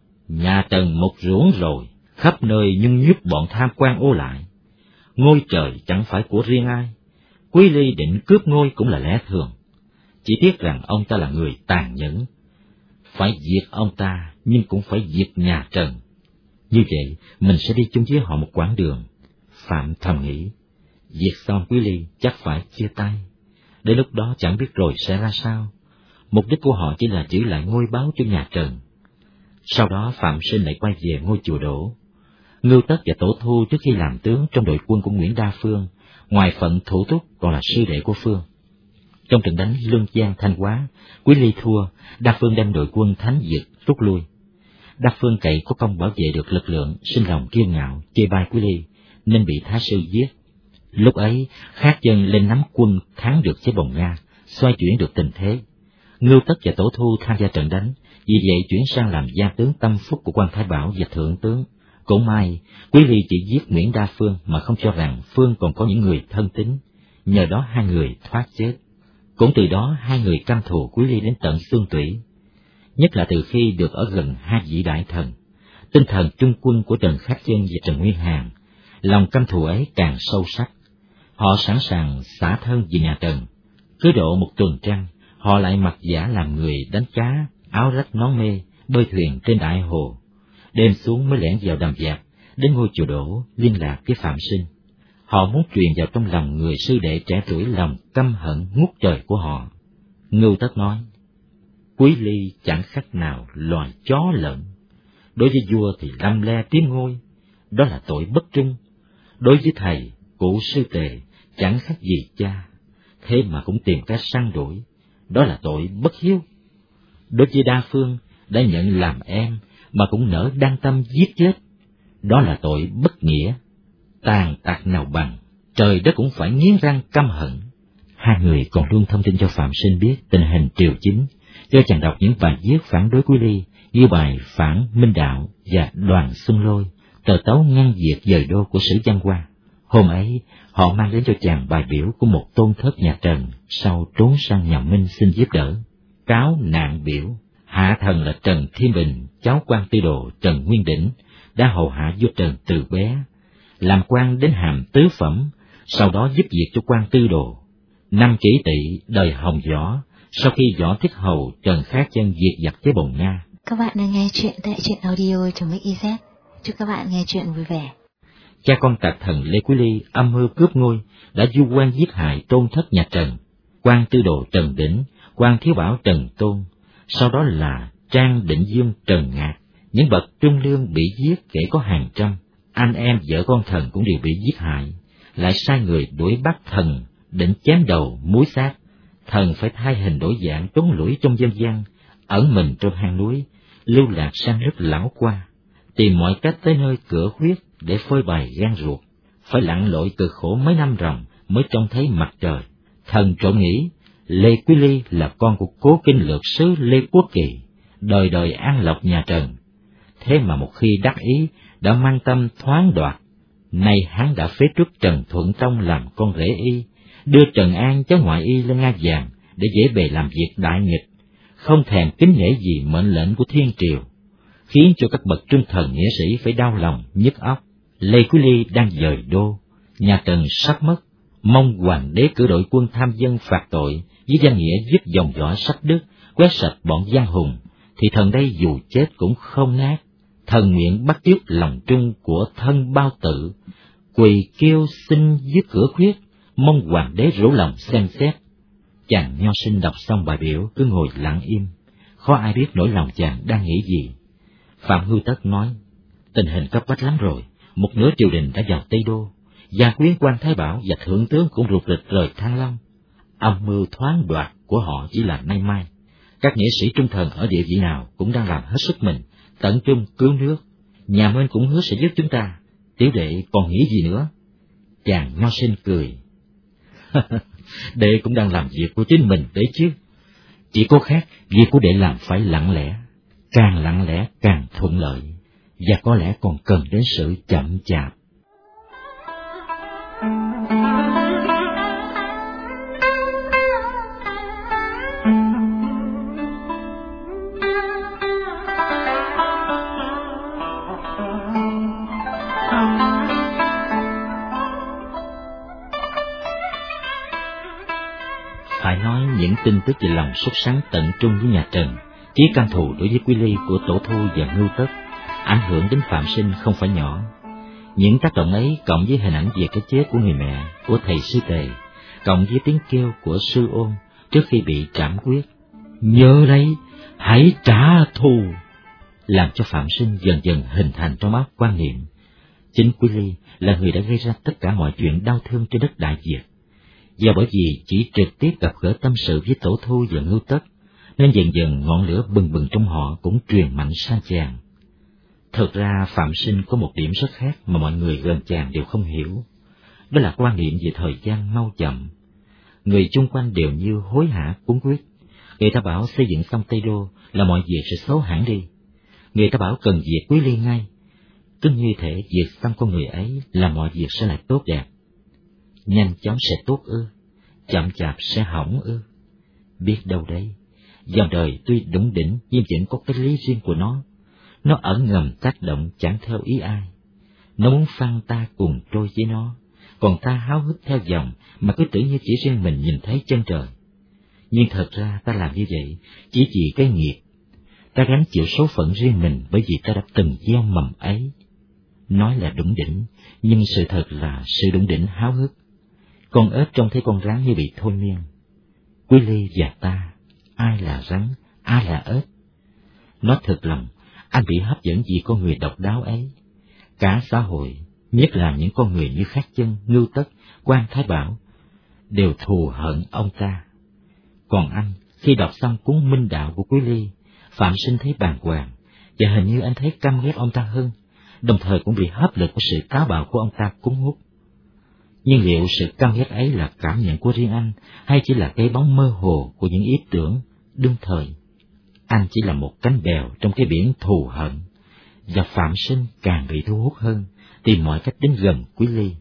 [SPEAKER 2] nhà Trần một ruộng rồi, khắp nơi nhưng nhức bọn tham quan ô lại. Ngôi trời chẳng phải của riêng ai, Quý Ly định cướp ngôi cũng là lẽ thường. Chỉ tiếc rằng ông ta là người tàn nhẫn, phải diệt ông ta nhưng cũng phải diệt nhà Trần. Như vậy mình sẽ đi chung với họ một quãng đường. Phạm thầm nghĩ, diệt xong Quý Ly chắc phải chia tay. Đến lúc đó chẳng biết rồi sẽ ra sao. Mục đích của họ chỉ là giữ lại ngôi báu cho nhà Trần. Sau đó Phạm Sinh lại quay về ngôi chùa Đỗ. Ngưu Tất và Tổ Thu trước khi làm tướng trong đội quân của Nguyễn Đa Phương, ngoài phận thủ túc còn là sư đệ của Phương. Trong trận đánh Lương Giang Thanh Hóa, Quý Ly thua, Đa Phương đem đội quân thánh diệt rút lui. Đa Phương cậy có công bảo vệ được lực lượng, sinh lòng kiêu ngạo chê bai Quý Ly nên bị Thái sư giết. Lúc ấy Khát Chân lên nắm quân thắng được chế Bồng Nga, xoay chuyển được tình thế. Ngưu Tất và Tổ Thu tham gia trận đánh, vì vậy chuyển sang làm gia tướng tâm phúc của Quan Thái Bảo và thượng tướng. Cũng may Quý Ly chỉ giết Nguyễn Đa Phương mà không cho rằng Phương còn có những người thân tín, nhờ đó hai người thoát chết. Cũng từ đó hai người căm thù Quý Ly đến tận xương tủy. Nhất là từ khi được ở gần hai vị đại thần, tinh thần trung quân của Trần Khát Chân và Trần Nguyên Hàn, lòng căm thù ấy càng sâu sắc. Họ sẵn sàng xả thân vì nhà Trần. Cứ độ một tuần trăng, họ lại mặc giả làm người đánh cá, áo rách nón mê, bơi thuyền trên đại hồ. Đêm xuống mới lẻn vào đầm vạc, đến ngôi chùa Đỗ liên lạc với Phạm Sinh. Họ muốn truyền vào trong lòng người sư đệ trẻ tuổi lòng căm hận ngút trời của họ. Ngưu Tất nói: Quý Ly chẳng khác nào loài chó lợn. Đối với vua thì lăm le tiến ngôi, đó là tội bất trung. Đối với thầy, cụ sư Tề chẳng khác gì cha, thế mà cũng tìm cách săn đuổi, đó là tội bất hiếu. Đối với Đa Phương, đã nhận làm em mà cũng nỡ đăng tâm giết chết, đó là tội bất nghĩa. Tàn tặc nào bằng, trời đất cũng phải nghiến răng căm hận. Hai người còn luôn thông tin cho Phạm Sinh biết tình hình triều chính, do chàng đọc những bài viết phản đối Quý Ly như bài Phản Minh Đạo và Đoàn Xuân Lôi, tờ tấu ngăn diệt dời đô của Sử Văn Hoa. Hôm ấy, họ mang đến cho chàng bài biểu của một tôn thất nhà Trần sau trốn sang nhà Minh xin giúp đỡ. Cáo nạn biểu: hạ thần là Trần Thiên Bình, cháu quan tư đồ Trần Nguyên Đỉnh, đã hầu hạ vua Trần từ bé, làm quan đến hàm tứ phẩm, sau đó giúp việc cho quan tư đồ. Năm Kỷ Tỵ đời Hồng Võ, sau khi Võ Thiết Hầu Trần Khá Chân diệt giặc chế Bồng Nga.
[SPEAKER 1] Các bạn đang nghe chuyện tại truyện audio chấm xyz. Chúc các bạn nghe chuyện vui vẻ.
[SPEAKER 2] Cha con Tạc Thần Lê Quý Ly âm mưu cướp ngôi, đã du quan giết hại tôn thất nhà Trần, quan tư đồ Trần Đỉnh, quan thiếu bảo Trần Tôn, sau đó là Trang Định Dương Trần Ngạc. Những bậc trung lương bị giết kể có hàng trăm, anh em vợ con Thần cũng đều bị giết hại, lại sai người đuổi bắt Thần, định chém đầu muối xác. Thần phải thay hình đổi dạng trốn lủi trong dân gian, ẩn mình trong hang núi, lưu lạc sang nước Lão Qua, tìm mọi cách tới nơi cửa huyết để phơi bày gan ruột, phải lặn lội cực khổ mấy năm ròng mới trông thấy mặt trời. Thần trộm nghĩ Lê Quý Ly là con của cố kinh lược sứ Lê Quốc Kỳ, đời đời an lộc nhà Trần. Thế mà một khi đắc ý đã mang tâm thoáng đoạt. Nay hắn đã phế truất Trần Thuận Tông làm con rể y, đưa Trần An cháu ngoại y lên ngai vàng để dễ bề làm việc đại nghịch, không thèm kính nể gì mệnh lệnh của thiên triều, khiến cho các bậc trung thần nghĩa sĩ phải đau lòng nhức óc. Lê Quý Ly đang dời đô, nhà Trần sắp mất, mong hoàng đế cử đội quân tham dân phạt tội với danh nghĩa giúp dòng dõi sách Đức, quét sạch bọn gian hùng, thì thần đây dù chết cũng không nát. Thần nguyện bắt chước lòng trung của thân bao tự, quỳ kêu xin dưới cửa khuyết, mong hoàng đế rủ lòng xem xét. Chàng nho sinh đọc xong bài biểu cứ ngồi lặng im, khó ai biết nỗi lòng chàng đang nghĩ gì. Phạm Hưu Tất nói, tình hình cấp bách lắm rồi, một nửa triều đình đã vào Tây Đô, gia quyến quan Thái Bảo và thượng tướng cũng rụt rịch rời Thăng Long. Âm mưu thoáng đoạt của họ chỉ là nay mai. Các nghĩa sĩ trung thần ở địa vị nào cũng đang làm hết sức mình, tận trung cứu nước. Nhà Minh cũng hứa sẽ giúp chúng ta, tiểu đệ còn nghĩ gì nữa? Chàng nho sinh cười. Đệ cũng đang làm việc của chính mình đấy chứ. Chỉ có khác, việc của đệ làm phải lặng lẽ, càng lặng lẽ càng thuận lợi, và có lẽ còn cần đến sự chậm chạp. Phải nói những tin tức về lòng sốt sắng tận trung với nhà Trần, chí cam thù đối với Quý Ly của Tổ Thu và Ngưu Tất, ảnh hưởng đến Phạm Sinh không phải nhỏ. Những tác động ấy cộng với hình ảnh về cái chết của người mẹ, của thầy sư Tề, cộng với tiếng kêu của sư Ôn trước khi bị trảm quyết, nhớ đấy, hãy trả thù, làm cho Phạm Sinh dần dần hình thành trong óc quan niệm chính Quý Ly là người đã gây ra tất cả mọi chuyện đau thương trên đất Đại Việt. Và bởi vì chỉ trực tiếp gặp gỡ tâm sự với Tổ Thu và Ngưu Tất, nên dần dần ngọn lửa bừng bừng trong họ cũng truyền mạnh sang chàng. Thực ra Phạm Sinh có một điểm rất khác mà mọi người gần chàng đều không hiểu, đó là quan niệm về thời gian mau chậm. Người chung quanh đều như hối hả cuống quyết. Người ta bảo xây dựng xong Tây Đô là mọi việc sẽ xấu hẳn đi. Người ta bảo cần diệt Quý Ly ngay. Cứ như thể diệt xong con người ấy là mọi việc sẽ lại tốt đẹp. Nhanh chóng sẽ tốt ư, chậm chạp sẽ hỏng ư? Biết đâu đấy, dòng đời tuy đủng đỉnh nhưng vẫn có cái lý riêng của nó. Nó ẩn ngầm tác động chẳng theo ý ai. Nó muốn phăng ta cùng trôi với nó, còn ta háo hức theo dòng mà cứ tưởng như chỉ riêng mình nhìn thấy chân trời. Nhưng thật ra ta làm như vậy chỉ vì cái nghiệp. Ta gánh chịu số phận riêng mình bởi vì ta đã từng gieo mầm ấy. Nói là đủng đỉnh, nhưng sự thật là sự đủng đỉnh háo hức. Con ếch trông thấy con rắn như bị thôi miên. Quý Ly và ta, ai là rắn, ai là ếch? Nói thật lòng, anh bị hấp dẫn vì con người độc đáo ấy. Cả xã hội, nhất là những con người như Khát Chân, Ngưu Tất, Quan Thái Bảo, đều thù hận ông ta. Còn anh, khi đọc xong cuốn Minh Đạo của Quý Ly, Phạm Sinh thấy bàng hoàng, và hình như anh thấy căm ghét ông ta hơn, đồng thời cũng bị hấp lực của sự táo bạo của ông ta cuốn hút. Nhưng liệu sự căm ghét ấy là cảm nhận của riêng anh, hay chỉ là cái bóng mơ hồ của những ý tưởng đương thời? Anh chỉ là một cánh bèo trong cái biển thù hận, và Phạm Sinh càng bị thu hút hơn, tìm mọi cách đến gần Quý Ly.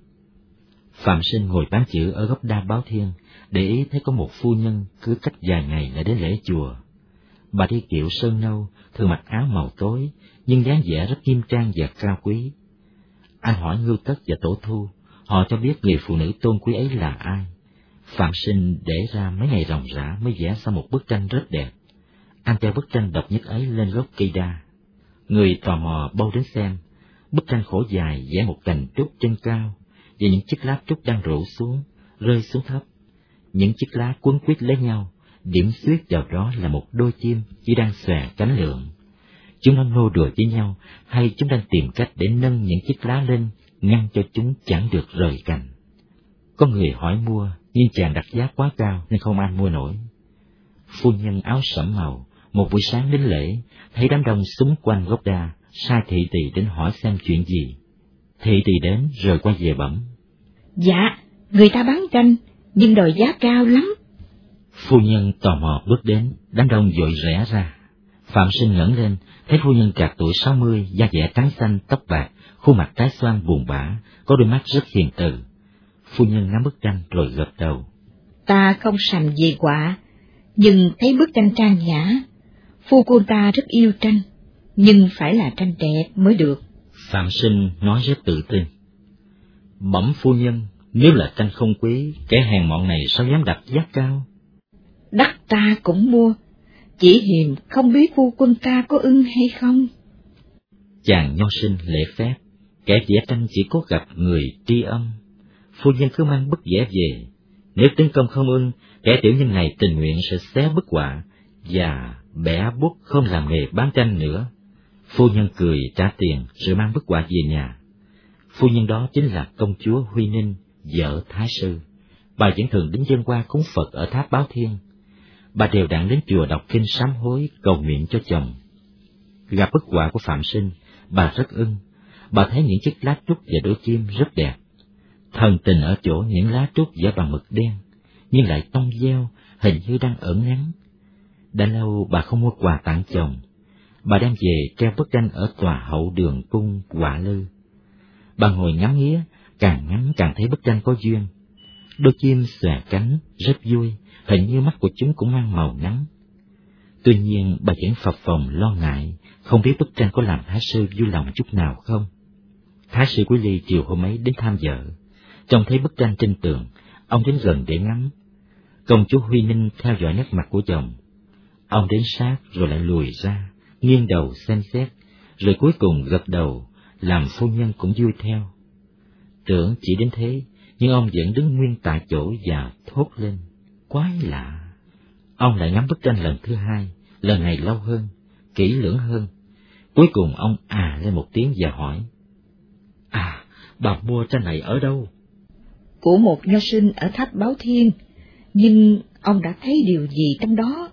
[SPEAKER 2] Phạm Sinh ngồi bán chữ ở góc Đa Báo Thiên, để ý thấy có một phu nhân cứ cách vài ngày lại đến lễ chùa. Bà đi kiệu sơn nâu, thường mặc áo màu tối, nhưng dáng vẻ rất nghiêm trang và cao quý. Anh hỏi Ngưu Tất và Tổ Thu, họ cho biết người phụ nữ tôn quý ấy là ai. Phạm Sinh để ra mấy ngày ròng rã mới vẽ ra một bức tranh rất đẹp. Anh treo bức tranh độc nhất ấy lên gốc cây đa. Người tò mò bâu đến xem. Bức tranh khổ dài vẽ một cành trúc trên cao, và những chiếc lá trúc đang rủ xuống, rơi xuống thấp. Những chiếc lá quấn quýt lấy nhau, điểm xuyết vào đó là một đôi chim chỉ đang xòe cánh lượn. Chúng nó nô đùa với nhau, hay chúng đang tìm cách để nâng những chiếc lá lên, ngăn cho chúng chẳng được rời cành. Có người hỏi mua, nhưng chàng đặt giá quá cao nên không ai mua nổi. Phu nhân áo sẫm màu, một buổi sáng đến lễ, thấy đám đông xúm quanh gốc đa, sai thị tỳ đến hỏi xem chuyện gì. Thị tỳ đến rồi quay về bẩm:
[SPEAKER 3] Dạ, người ta bán tranh, nhưng đòi giá cao lắm.
[SPEAKER 2] Phu nhân tò mò bước đến, đám đông vội rẽ ra. Phạm Sinh ngẩng lên, thấy phu nhân trạc tuổi sáu mươi, da dẻ trắng xanh, tóc bạc, khuôn mặt trái xoan buồn bã, có đôi mắt rất hiền từ. Phu nhân ngắm bức tranh rồi gật đầu.
[SPEAKER 3] Ta không sành về họa, nhưng thấy bức tranh trang nhã. Phu cô ta rất yêu tranh, nhưng phải là tranh đẹp mới được.
[SPEAKER 2] Phạm Sinh nói rất tự tin. Bẩm phu nhân, nếu là tranh không quý, kẻ hèn mọn này sao dám đặt giá cao?
[SPEAKER 3] Đắt ta cũng mua, chỉ hiềm không biết phu quân ta có ưng hay không.
[SPEAKER 2] Chàng nho sinh lễ phép, kẻ vẽ tranh chỉ có gặp người tri âm. Phu nhân cứ mang bức vẽ về, nếu tính công không ưng, kẻ tiểu nhân này tình nguyện sẽ xé bức họa và bẻ bút không làm nghề bán tranh nữa. Phu nhân cười trả tiền rồi mang bức họa về nhà. Phu nhân đó chính là công chúa Huy Ninh, vợ Thái sư. Bà vẫn thường đến dâng hoa cúng Phật ở tháp Báo Thiên. Bà đều đặn đến chùa đọc kinh sám hối cầu nguyện cho chồng. Gặp bức họa của Phạm Sinh, bà rất ưng. Bà thấy những chiếc lá trúc và đôi chim rất đẹp. Thần tình ở chỗ những lá trúc vẽ bằng mực đen, nhưng lại tông gieo, hình như đang ẩn ngắn. Đã lâu bà không mua quà tặng chồng. Bà đem về treo bức tranh ở tòa hậu đường cung Họa Lư. Bà ngồi ngắm nghía, càng ngắm càng thấy bức tranh có duyên. Đôi chim xòe cánh rất vui, hình như mắt của chúng cũng mang màu nắng. Tuy nhiên bà vẫn phập phồng lo ngại, không biết bức tranh có làm Thái sư vui lòng chút nào không. Thái sư Quý Ly chiều hôm ấy đến thăm vợ, trông thấy bức tranh trên tường, ông đến gần để ngắm. Công chúa Huy Ninh theo dõi nét mặt của chồng. Ông đến sát rồi lại lùi ra, nghiêng đầu xem xét, rồi cuối cùng gật đầu, làm phu nhân cũng vui theo. Tưởng chỉ đến thế, nhưng ông vẫn đứng nguyên tại chỗ và thốt lên: quái lạ. Ông lại ngắm bức tranh lần thứ hai, lần này lâu hơn, kỹ lưỡng hơn. Cuối cùng ông à lên một tiếng và hỏi: À, bà mua tranh này ở đâu?
[SPEAKER 3] Của một nho sinh ở tháp Báo Thiên, nhưng ông đã thấy điều gì trong đó?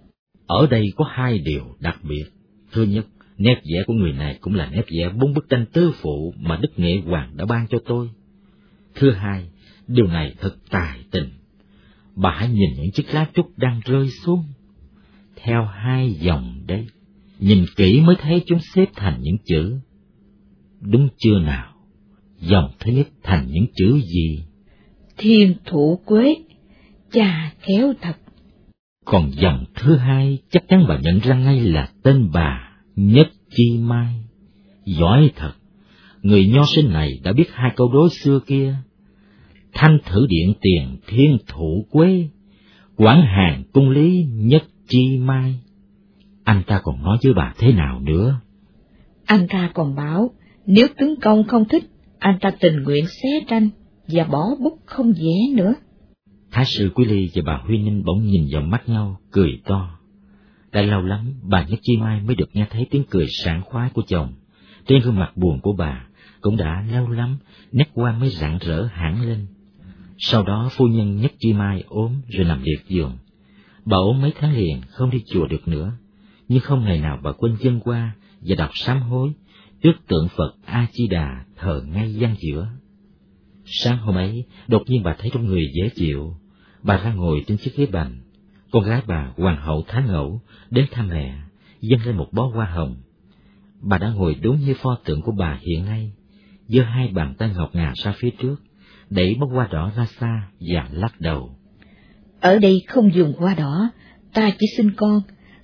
[SPEAKER 2] Ở đây có hai điều đặc biệt. Thứ nhất, nét vẽ của người này cũng là nét vẽ bốn bức tranh tứ phụ mà Đức Nghệ Hoàng đã ban cho tôi. Thứ hai, điều này thật tài tình. Bà hãy nhìn những chiếc lá trúc đang rơi xuống. Theo hai dòng đấy, nhìn kỹ mới thấy chúng xếp thành những chữ. Đúng chưa nào? Dòng thứ nhất thành những chữ gì?
[SPEAKER 3] Thiên Thủ Quế, chà khéo thật.
[SPEAKER 2] Còn dòng thứ hai chắc chắn bà nhận ra ngay là tên bà, Nhất Chi Mai. Giỏi thật, người nho sinh này đã biết hai câu đối xưa kia. Thanh thử điện tiền Thiên Thủ Quế, quản hàng cung lý Nhất Chi Mai. Anh ta còn nói với bà thế nào nữa?
[SPEAKER 3] Anh ta còn bảo, nếu tướng công không thích, anh ta tình nguyện xé tranh và bỏ bút không vẽ nữa.
[SPEAKER 2] Thái sư Quý Ly và bà Huy Ninh bỗng nhìn vào mắt nhau, cười to. Đã lâu lắm, bà Nhất Chi Mai mới được nghe thấy tiếng cười sảng khoái của chồng. Trên gương mặt buồn của bà, cũng đã lâu lắm, nét quan mới rạng rỡ hẳn lên. Sau đó phu nhân Nhất Chi Mai ốm rồi nằm liệt giường. Bà ốm mấy tháng liền, không đi chùa được nữa, nhưng không ngày nào bà quên dâng hoa và đọc sám hối trước tượng Phật A Di Đà thờ ngay gian giữa. Sáng hôm ấy, đột nhiên bà thấy trong người dễ chịu. Bà ra ngồi trên chiếc ghế bành. Con gái bà, Hoàng hậu Thái Ngẫu, đến thăm mẹ, dâng lên một bó hoa hồng. Bà đã ngồi đúng như pho tượng của bà hiện nay, giơ hai bàn tay ngọc ngà ra phía trước, đẩy bó hoa đỏ ra xa và lắc đầu.
[SPEAKER 3] Ở đây không dùng hoa đỏ, ta chỉ xin con,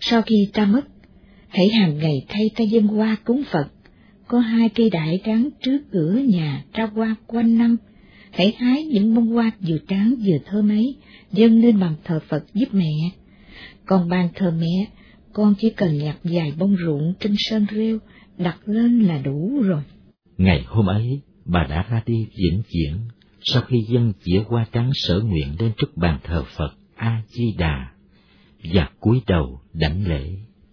[SPEAKER 3] Sau khi ta mất, hãy hàng ngày thay ta dâng hoa cúng Phật. Có hai cây đại trắng trước cửa nhà ra hoa quanh năm. Hãy hái những bông hoa vừa trắng vừa thơm ấy, dâng lên bàn thờ Phật giúp mẹ. Còn bàn thờ mẹ, con chỉ cần nhặt vài bông ruộng trên sân rêu, đặt lên là đủ rồi.
[SPEAKER 2] Ngày hôm ấy, bà đã ra đi vĩnh viễn, sau khi dâng dĩa hoa trắng sở nguyện lên trước bàn thờ Phật A Di Đà và cúi đầu đảnh lễ.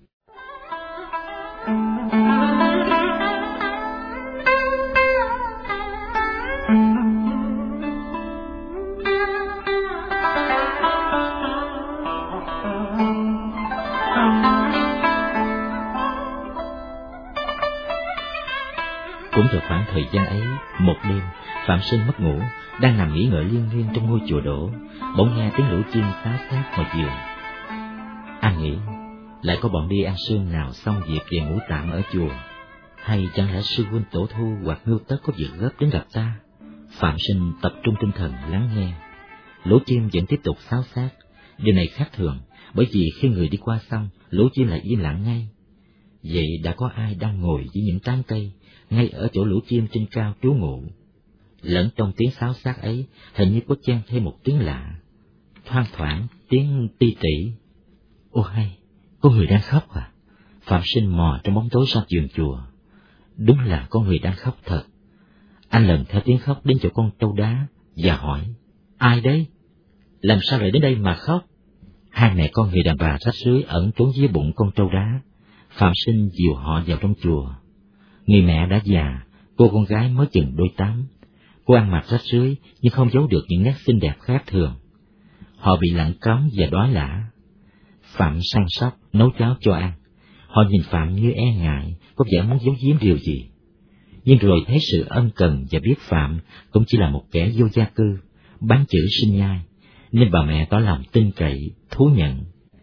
[SPEAKER 2] Cũng từ khoảng thời gian ấy, một đêm, Phạm Sinh mất ngủ, đang nằm nghỉ ngợi liên miên trong ngôi chùa đổ, bỗng nghe tiếng lũ chim xáo xát ngoài giường. Anh nghĩ, lại có bọn đi ăn sương nào xong việc về ngủ tạm ở chùa, hay chẳng lẽ sư huynh Tổ Thu hoặc Ngưu Tất có việc gấp đến gặp ta? Phạm Sinh tập trung tinh thần lắng nghe. Lũ chim vẫn tiếp tục xáo xát. Điều này khác thường, bởi vì khi người đi qua xong, lũ chim lại im lặng ngay. Vậy đã có ai đang ngồi dưới những tán cây, ngay ở chỗ lũ chim trên cao trú ngụ? Lẫn trong tiếng xáo xát ấy, hình như có chen thêm một tiếng lạ, thoang thoảng tiếng ti tỉ. Ô hay, có người đang khóc à? Phạm Sinh mò trong bóng tối sau giường chùa. Đúng là có người đang khóc thật. Anh lần theo tiếng khóc đến chỗ con trâu đá và hỏi, ai đấy? Làm sao lại đến đây mà khóc? Hai mẹ con người đàn bà rách rưới ẩn trốn dưới bụng con trâu đá. Phạm Sinh dìu họ vào trong chùa. Người mẹ đã già, cô con gái mới chừng đôi tám. Cô ăn mặc rách rưới nhưng không giấu được những nét xinh đẹp khác thường. Họ bị lạnh cóng và đói lả. Phạm săn sóc nấu cháo cho ăn. Họ nhìn Phạm như e ngại, có vẻ muốn giấu giếm điều gì. Nhưng rồi thấy sự ân cần và biết Phạm cũng chỉ là một kẻ vô gia cư, bán chữ sinh nhai, nên bà mẹ tỏ lòng tin cậy, thú nhận.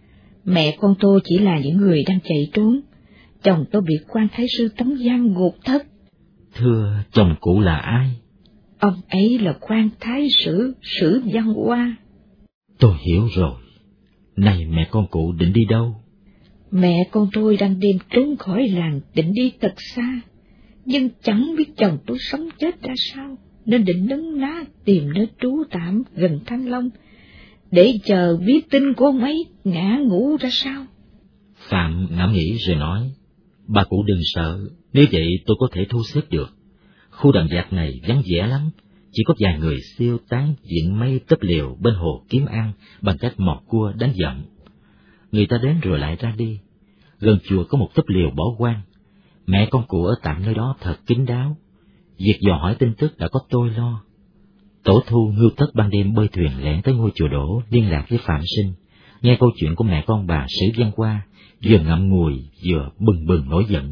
[SPEAKER 3] Mẹ con tôi chỉ là những người đang chạy trốn. Chồng tôi bị quan thái sư tống giam ngục thất.
[SPEAKER 2] Thưa, chồng cụ là ai?
[SPEAKER 3] Ông ấy là quan thái sử Sử Văn Hoa.
[SPEAKER 2] Tôi hiểu rồi. Này mẹ con cụ định đi đâu?
[SPEAKER 3] Mẹ con tôi đang đêm trốn khỏi làng, định đi thật xa, nhưng chẳng biết chồng tôi sống chết ra sao, nên định nấn ná tìm nơi trú tạm gần Thăng Long, để chờ biết tin của ông ấy ngã ngũ ra sao.
[SPEAKER 2] Phạm ngẫm nghĩ rồi nói, bà cụ đừng sợ, nếu vậy tôi có thể thu xếp được. Khu đầm giặc này vắng vẻ lắm, chỉ có vài người siêu tán dựng mây tấp liều bên hồ kiếm ăn bằng cách mọt cua đánh dậm. Người ta đến rồi lại ra đi. Gần chùa có một tấp liều bỏ hoang. Mẹ con cụ ở tạm nơi đó thật kín đáo. Việc dò hỏi tin tức đã có tôi lo. Tổ Thu Ngưu Tất ban đêm bơi thuyền lẻn tới ngôi chùa đổ liên lạc với Phạm Sinh, nghe câu chuyện của mẹ con bà Sử Văn Hoa, vừa ngậm ngùi vừa bừng bừng nổi giận.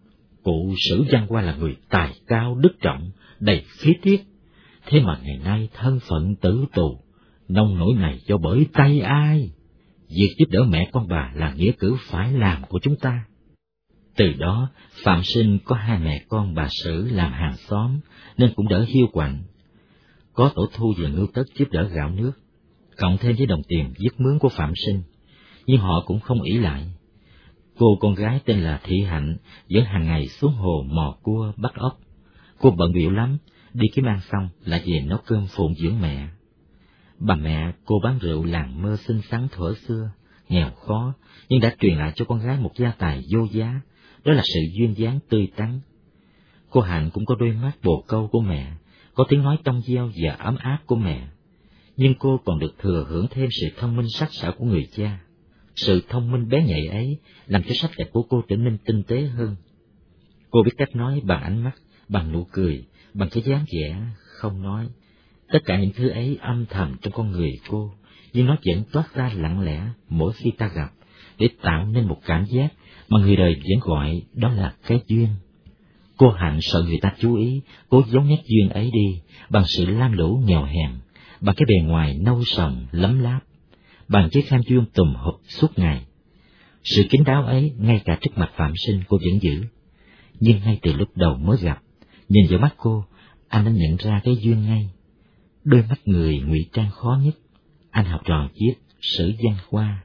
[SPEAKER 2] Cụ Sử Văn Hoa là người tài cao đức trọng, đầy khí tiết, thế mà ngày nay thân phận tử tù, nông nổi này do bởi tay ai? Việc giúp đỡ mẹ con bà là nghĩa cử phải làm của chúng ta. Từ đó, Phạm Sinh có hai mẹ con bà Sử làm hàng xóm, nên cũng đỡ hiu quạnh. Có Tổ Thu và Ngưu Tất giúp đỡ gạo nước, cộng thêm với đồng tiền dứt mướn của Phạm Sinh, nhưng họ cũng không ỷ lại. Cô con gái tên là Thị Hạnh vẫn hàng ngày xuống hồ mò cua bắt ốc. Cô bận bịu lắm, đi kiếm ăn xong lại về nấu cơm phụng dưỡng mẹ. Bà mẹ cô bán rượu làng mơ xinh xắn thuở xưa, nghèo khó, nhưng đã truyền lại cho con gái một gia tài vô giá, đó là sự duyên dáng tươi tắn. Cô Hạnh cũng có đôi mắt bồ câu của mẹ, có tiếng nói trong veo và ấm áp của mẹ, nhưng cô còn được thừa hưởng thêm sự thông minh sắc sảo của người cha. Sự thông minh bé nhạy ấy làm cho sắc đẹp của cô trở nên tinh tế hơn. Cô biết cách nói bằng ánh mắt, bằng nụ cười, bằng cái dáng vẻ không nói. Tất cả những thứ ấy âm thầm trong con người cô, nhưng nó vẫn toát ra lặng lẽ mỗi khi ta gặp, để tạo nên một cảm giác mà người đời vẫn gọi đó là cái duyên. Cô Hạnh sợ người ta chú ý, cố giấu nét duyên ấy đi bằng sự lam lũ nghèo hèn, bằng cái bề ngoài nâu sòng lấm láp, bằng chiếc khăn vuông tùm hụp suốt ngày. Sự kín đáo ấy ngay cả trước mặt Phạm Sinh cô vẫn giữ, nhưng ngay từ lúc đầu mới gặp, nhìn vào mắt cô, anh đã nhận ra cái duyên ngay. Đôi mắt người ngụy trang khó nhất, anh học trò viết Sử Văn Hoa,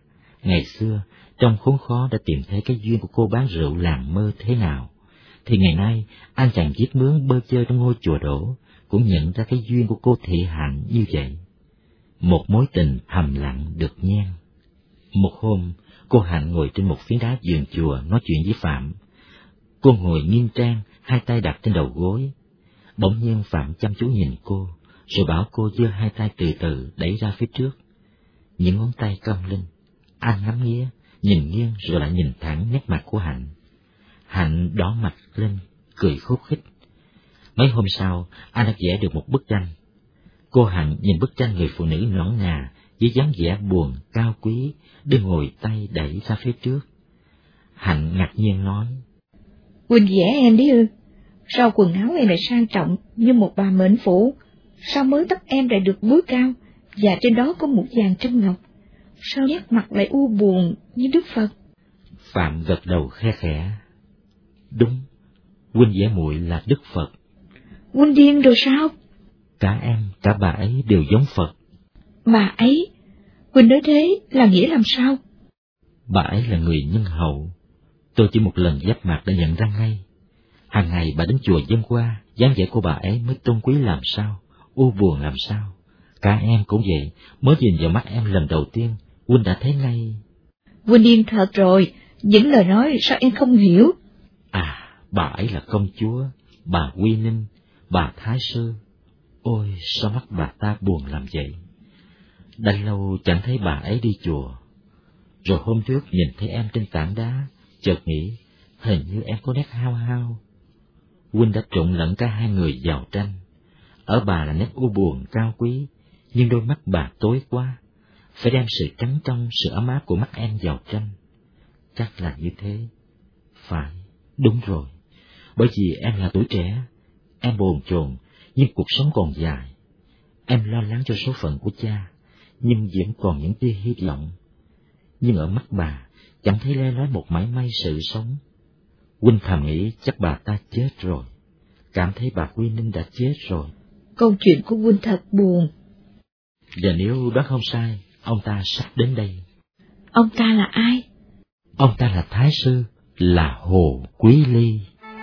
[SPEAKER 2] ngày xưa trong khốn khó đã tìm thấy cái duyên của cô bán rượu làng mơ thế nào, thì ngày nay anh chàng viết mướn bơ chơi trong ngôi chùa đổ cũng nhận ra cái duyên của cô Thị Hạnh như vậy. Một mối tình thầm lặng được nhen. Một hôm, cô Hạnh ngồi trên một phiến đá vườn chùa nói chuyện với Phạm. Cô ngồi nghiêm trang, hai tay đặt trên đầu gối. Bỗng nhiên Phạm chăm chú nhìn cô, rồi bảo cô giơ hai tay từ từ đẩy ra phía trước. Những ngón tay cong lên, anh ngắm nghía, nhìn nghiêng rồi lại nhìn thẳng nét mặt của Hạnh. Hạnh đỏ mặt lên, cười khúc khích. Mấy hôm sau, anh đã vẽ được một bức tranh. Cô Hạnh nhìn bức tranh người phụ nữ nõn nà, với dáng vẻ buồn, cao quý, đưa ngồi tay đẩy ra phía trước. Hạnh ngạc nhiên nói:
[SPEAKER 3] Huynh vẽ em đấy ư? Sao quần áo em lại sang trọng như một bà mệnh phụ? Sao mớ tóc em lại được búi cao, và trên đó có một vàng trong ngọc? Sao nét mặt lại u buồn như Đức Phật?
[SPEAKER 2] Phạm gật đầu khe khẽ. Đúng, huynh vẽ muội là Đức Phật.
[SPEAKER 3] Huynh điên rồi sao?
[SPEAKER 2] Cả em, cả bà ấy đều giống Phật.
[SPEAKER 3] Bà ấy? Huynh nói thế là nghĩa làm sao?
[SPEAKER 2] Bà ấy là người nhân hậu. Tôi chỉ một lần giáp mặt đã nhận ra ngay. Hàng ngày bà đến chùa dâng qua, dáng vẻ của bà ấy mới tôn quý làm sao, u buồn làm sao. Cả em cũng vậy, mới nhìn vào mắt em lần đầu tiên, huynh đã thấy ngay.
[SPEAKER 3] Huynh điên thật rồi, những lời nói sao em không hiểu?
[SPEAKER 2] À, bà ấy là công chúa, bà Quy Ninh, bà Thái Sư. Ôi, sao mắt bà ta buồn làm vậy? Đã lâu chẳng thấy bà ấy đi chùa. Rồi hôm trước nhìn thấy em trên tảng đá, chợt nghĩ, hình như em có nét hao hao. Huynh đã trộn lẫn cả hai người vào tranh. Ở bà là nét u buồn cao quý, nhưng đôi mắt bà tối quá, phải đem sự trắng trong, sự ấm áp của mắt em vào tranh. Chắc là như thế. Phải, đúng rồi. Bởi vì em là tuổi trẻ, em bồn chồn, nhưng cuộc sống còn dài. Em lo lắng cho số phận của cha, nhưng vẫn còn những tia hy vọng. Nhưng ở mắt bà, chẳng thấy le lói một mảy may sự sống. Huynh thầm nghĩ chắc bà ta chết rồi, cảm thấy bà Quy Ninh đã chết rồi.
[SPEAKER 3] Câu chuyện của Huynh thật buồn.
[SPEAKER 2] Và nếu đoán không sai, ông ta sắp đến đây.
[SPEAKER 3] Ông ta là ai?
[SPEAKER 2] Ông ta là Thái Sư, là Hồ Quý Ly.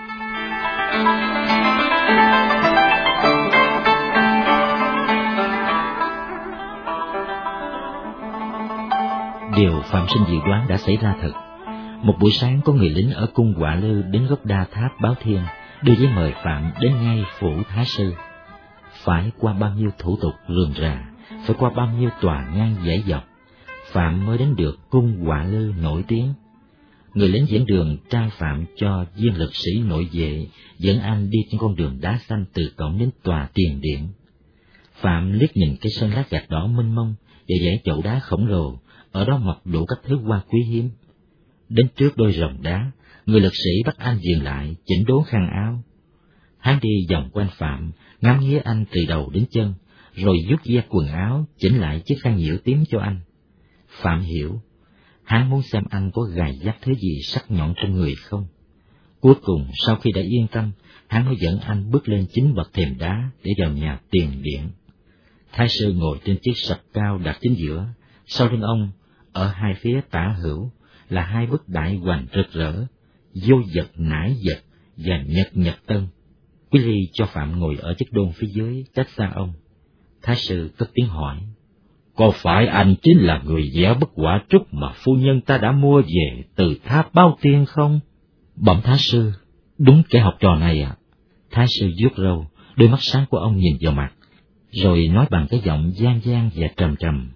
[SPEAKER 2] Điều Phạm Sinh dự đoán đã xảy ra thật. Một buổi sáng có người lính ở cung Họa Lư đến gốc đa tháp báo thiên, đưa giấy mời Phạm đến ngay phủ Thái Sư. Phải qua bao nhiêu thủ tục rườm rà, phải qua bao nhiêu tòa ngang dãy dọc, Phạm mới đến được cung Họa Lư nổi tiếng. Người lính dẫn đường trao Phạm cho viên lực sĩ nội vệ, dẫn anh đi trên con đường đá xanh từ cổng đến tòa tiền điện. Phạm liếc nhìn cái sân lát gạch đỏ mênh mông và dãy chậu đá khổng lồ, ở đó mọc đủ các thứ hoa quý hiếm. Đến trước đôi rồng đá, người lực sĩ bắt anh dừng lại, chỉnh đốn khăn áo. Hắn đi vòng quanh Phạm, ngắm nghía anh từ đầu đến chân, rồi vuốt ve quần áo, chỉnh lại chiếc khăn nhiễu tím cho anh. Phạm hiểu, hắn muốn xem anh có gài giáp thứ gì sắc nhọn trong người không. Cuối cùng, sau khi đã yên tâm, hắn mới dẫn anh bước lên chính bậc thềm đá để vào nhà tiền điện. Thái Sư ngồi trên chiếc sập cao đặt chính giữa, sau lưng ông, ở hai phía tả hữu, là hai bức đại hoành rực rỡ, vô vật nải vật và nhật nhật tân. Quý Ly cho Phạm ngồi ở chiếc đôn phía dưới, cách xa ông. Thái Sư cất tiếng hỏi: Có phải anh chính là người vẽ bức họa trúc mà phu nhân ta đã mua về từ tháp Bao Tiên không? Bẩm Thái Sư, đúng kẻ học trò này ạ. À. Thái Sư vuốt râu, đôi mắt sáng của ông nhìn vào mặt, rồi nói bằng cái giọng gian gian và trầm trầm: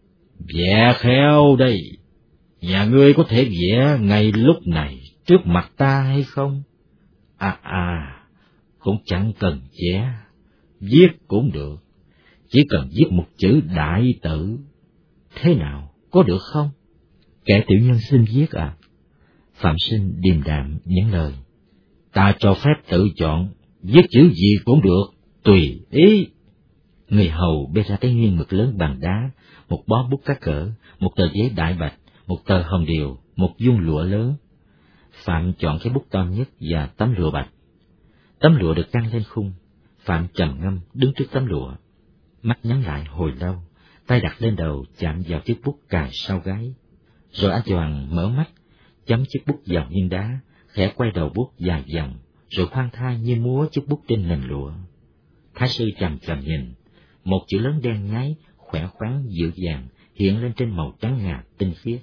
[SPEAKER 2] Vẽ khéo đây, nhà ngươi có thể vẽ ngay lúc này trước mặt ta hay không? À à, cũng chẳng cần vẽ, viết cũng được, chỉ cần viết một chữ đại tự. Thế nào, có được không? Kẻ tiểu nhân xin viết à? Phạm Sinh điềm đạm nhắn lời: Ta cho phép tự chọn, viết chữ gì cũng được, tùy ý. Người hầu bê ra cái nghiêng mực lớn bằng đá, một bó bút các cỡ, một tờ giấy đại bạch, một tờ hồng điều, một vuông lụa lớn. Phạm chọn cái bút to nhất và tấm lụa bạch. Tấm lụa được căng lên khung. Phạm trầm ngâm đứng trước tấm lụa, mắt nhắm lại hồi lâu, tay đặt lên đầu chạm vào chiếc bút cài sau gáy. Rồi A Choàng mở mắt, chấm chiếc bút vào viên đá, khẽ quay đầu bút dài vòng, rồi khoan thai như múa chiếc bút trên nền lụa. Thái sư chằm chằm nhìn, một chữ lớn đen nháy, khỏe khoắn dịu dàng hiện lên trên màu trắng ngà tinh khiết.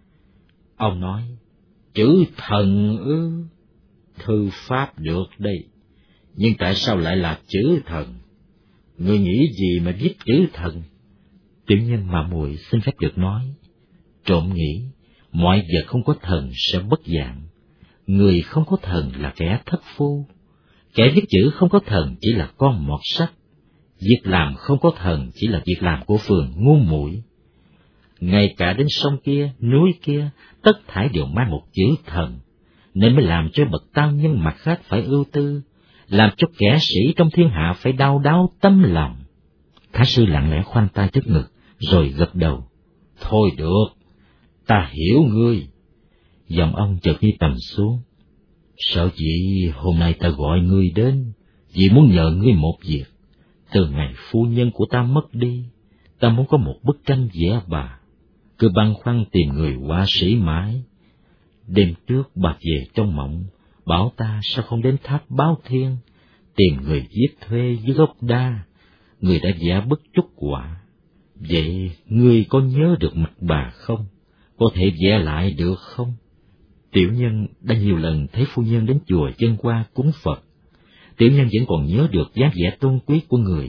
[SPEAKER 2] Ông nói, chữ thần ư? Thư pháp được đây, nhưng tại sao lại là chữ thần? Ngươi nghĩ gì mà viết chữ thần? Tiểu nhân Mạo Muội xin phép được nói. Trộm nghĩ, mọi vật không có thần sẽ bất dạng. Người không có thần là kẻ thất phu. Kẻ viết chữ không có thần chỉ là con mọt sách. Việc làm không có thần chỉ là việc làm của phường ngu muội. Ngay cả đến sông kia, núi kia, tất thảy đều mang một chữ thần, nên mới làm cho bậc cao nhân mặt khác phải ưu tư, làm cho kẻ sĩ trong thiên hạ phải đau đáu tâm lòng. Thái sư lặng lẽ khoanh tay trước ngực, rồi gật đầu. Thôi được, ta hiểu ngươi. Giọng ông chợt như trầm xuống. Sợ gì hôm nay ta gọi ngươi đến, vì muốn nhờ ngươi một việc. Từ ngày phu nhân của ta mất đi, ta muốn có một bức tranh vẽ bà. Cứ băn khoăn tìm người họa sĩ mãi. Đêm trước bà về trong mộng, bảo ta sao không đến tháp Báo Thiên, tìm người viết thuê với gốc đa. Người đã vẽ bức trúc quả. Vậy ngươi có nhớ được mặt bà không? Có thể vẽ lại được không? Tiểu nhân đã nhiều lần thấy phu nhân đến chùa dân hoa cúng Phật. Tiểu nhân vẫn còn nhớ được dáng vẻ tôn quý của người.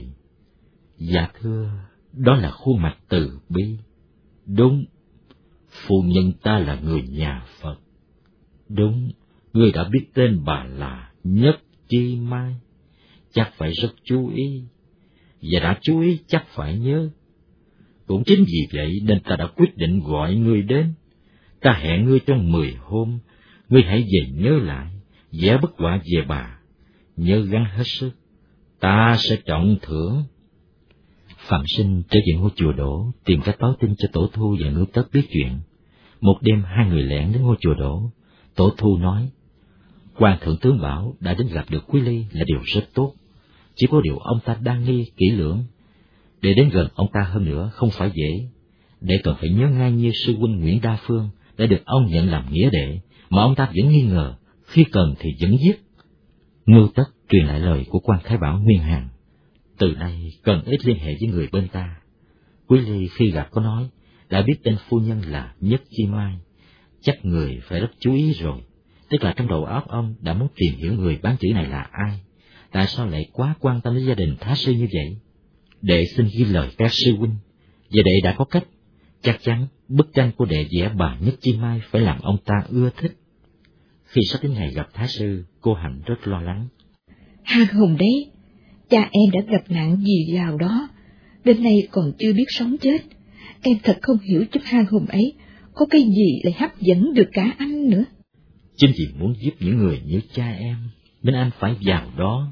[SPEAKER 2] Dạ thưa, đó là khuôn mặt từ bi. Đúng, phu nhân ta là người nhà Phật. Đúng, ngươi đã biết tên bà là Nhất Chi Mai. Chắc phải rất chú ý, và đã chú ý chắc phải nhớ. Cũng chính vì vậy nên ta đã quyết định gọi ngươi đến. Ta hẹn ngươi trong mười hôm, ngươi hãy về nhớ lại, vẽ bức họa về bà. Nhớ gắng hết sức, ta sẽ trọng thưởng. Phạm Sinh trở về ngôi chùa Đỗ, tìm cách báo tin cho Tổ Thu và Ngưu Tất biết chuyện. Một đêm hai người lẻn đến ngôi chùa Đỗ. Tổ Thu nói, quan thượng tướng bảo đã đến gặp được Quý Ly là điều rất tốt. Chỉ có điều ông ta đang nghi kỹ lưỡng. Để đến gần ông ta hơn nữa không phải dễ. Đệ cần phải nhớ ngay như sư huynh Nguyễn Đa Phương đã được ông nhận làm nghĩa đệ, mà ông ta vẫn nghi ngờ, khi cần thì vẫn giết. Ngưu Tất truyền lại lời của quan Thái Bảo Nguyên Hằng. Từ nay cần ít liên hệ với người bên ta. Quý Ly khi gặp có nói, đã biết tên phu nhân là Nhất Chi Mai. Chắc người phải rất chú ý rồi. Tức là trong đầu óc ông đã muốn tìm hiểu người bán chữ này là ai. Tại sao lại quá quan tâm đến gia đình Thái sư như vậy? Đệ xin ghi lời các sư huynh, và đệ đã có cách. Chắc chắn bức tranh của đệ vẽ bà Nhất Chi Mai phải làm ông ta ưa thích. Khi sắp đến ngày gặp Thái sư, cô Hạnh rất lo lắng.
[SPEAKER 3] Hàn Hùng đấy, cha em đã gặp nạn gì vào đó, đến nay còn chưa biết sống chết. Em thật không hiểu chút Hàn Hùng ấy có cái gì lại hấp dẫn được cả anh nữa.
[SPEAKER 2] Chính vì muốn giúp những người như cha em, nên anh phải vào đó.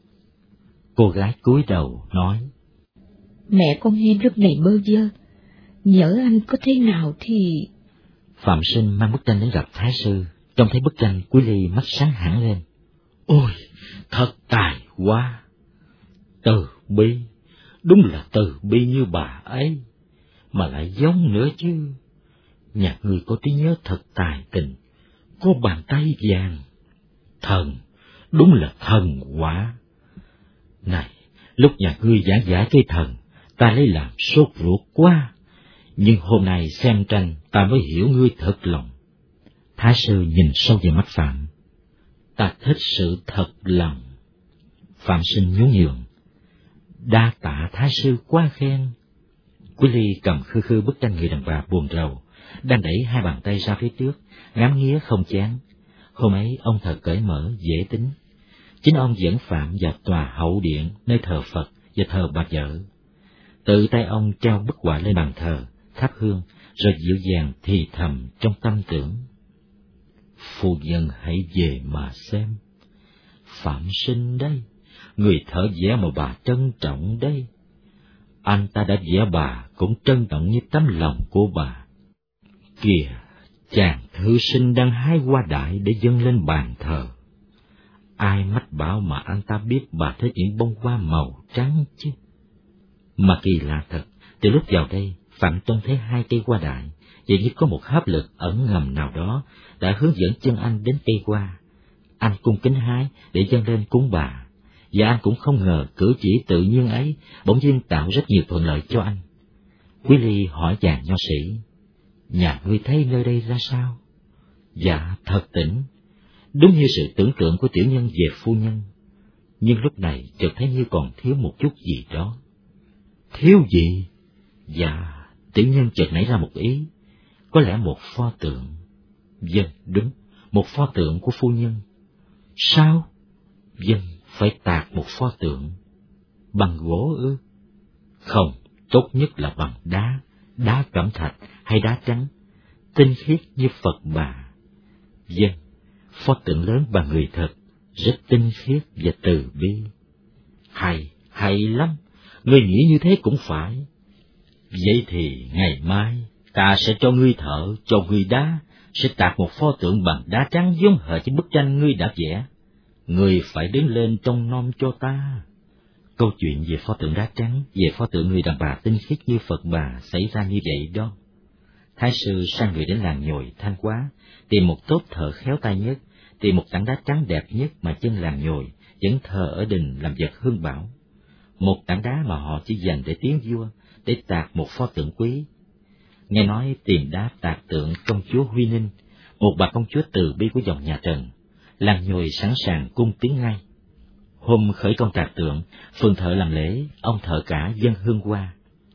[SPEAKER 2] Cô gái cúi đầu nói,
[SPEAKER 3] mẹ con em lúc này bơ vơ, nhỡ anh có thế nào thì...
[SPEAKER 2] Phạm Sinh mang bức tranh đến gặp Thái sư, trông thấy bức tranh Quý Ly mắt sáng hẳn lên. Ôi, thật tài quá! Từ bi, đúng là từ bi như bà ấy, mà lại giống nữa chứ. Nhà ngươi có trí nhớ thật tài tình, có bàn tay vàng. Thần, đúng là thần quả. Này, lúc nhà ngươi giả giả cây thần, ta lấy làm sốt ruột quá. Nhưng hôm nay xem tranh, ta mới hiểu ngươi thật lòng. Thái sư nhìn sâu vào mắt Phạm. Ta thích sự thật lòng. Phạm Sinh nhún nhường. Đa tạ Thái sư quá khen. Quý Ly cầm khư khư bức tranh người đàn bà buồn rầu, đang đẩy hai bàn tay ra phía trước, ngắm nghía không chán. Hôm ấy ông thật cởi mở, dễ tính. Chính ông dẫn Phạm vào tòa hậu điện nơi thờ Phật và thờ bà vợ. Tự tay ông treo bức họa lên bàn thờ, thắp hương, rồi dịu dàng thì thầm trong tâm tưởng. Phu nhân hãy về mà xem. Phạm Sinh đây, người thợ vẽ mà bà trân trọng đây. Anh ta đã vẽ bà cũng trân trọng như tấm lòng của bà. Kìa, chàng thư sinh đang hái hoa đại để dâng lên bàn thờ. Ai mách bảo mà anh ta biết bà thích những bông hoa màu trắng chứ. Mà kỳ lạ thật, từ lúc vào đây, Phạm Tuân thấy hai cây hoa đại, dường như có một hấp lực ẩn ngầm nào đó đã hướng dẫn chân anh đến cây hoa. Anh cung kính hái để dâng lên cúng bà, và anh cũng không ngờ cử chỉ tự nhiên ấy bỗng nhiên tạo rất nhiều thuận lợi cho anh. Quý Ly hỏi chàng nho sĩ: "Nhà ngươi thấy nơi đây ra sao?" "Dạ, thật tỉnh, đúng như sự tưởng tượng của tiểu nhân về phu nhân, nhưng lúc này chợt thấy như còn thiếu một chút gì đó." "Thiếu gì?" "Dạ, tiểu nhân chợt nảy ra một ý, có lẽ một pho tượng." "Vâng, đúng, một pho tượng của phu nhân." "Sao?" "Vâng, phải tạc một pho tượng." "Bằng gỗ ư?" "Không, tốt nhất là bằng đá, đá cẩm thạch hay đá trắng, tinh khiết như Phật bà." "Vâng, pho tượng lớn bằng người thật, rất tinh khiết và từ bi." "Hay, hay lắm, ngươi nghĩ như thế cũng phải. Vậy thì ngày mai ta sẽ cho ngươi thợ, cho ngươi đá, sẽ tạc một pho tượng bằng đá trắng giống hệt với bức tranh ngươi đã vẽ. Ngươi phải đứng lên trông nom cho ta." Câu chuyện về pho tượng đá trắng, về pho tượng người đàn bà tinh khiết như Phật bà xảy ra như vậy đó. Thái sư sai người đến làng Nhồi Thanh Quá, tìm một tốt thợ khéo tay nhất, tìm một tảng đá trắng đẹp nhất mà dân làng Nhồi vẫn thờ ở đình làm vật hương bảo. Một tảng đá mà họ chỉ dành để tiến vua, để tạc một pho tượng quý. Nghe nói tìm đá tạc tượng công chúa Huy Ninh, một bà công chúa từ bi của dòng nhà Trần, làng Nhồi sẵn sàng cung tiến ngay. Hôm khởi công tạc tượng, phường thợ làm lễ, ông thợ cả dâng hương hoa.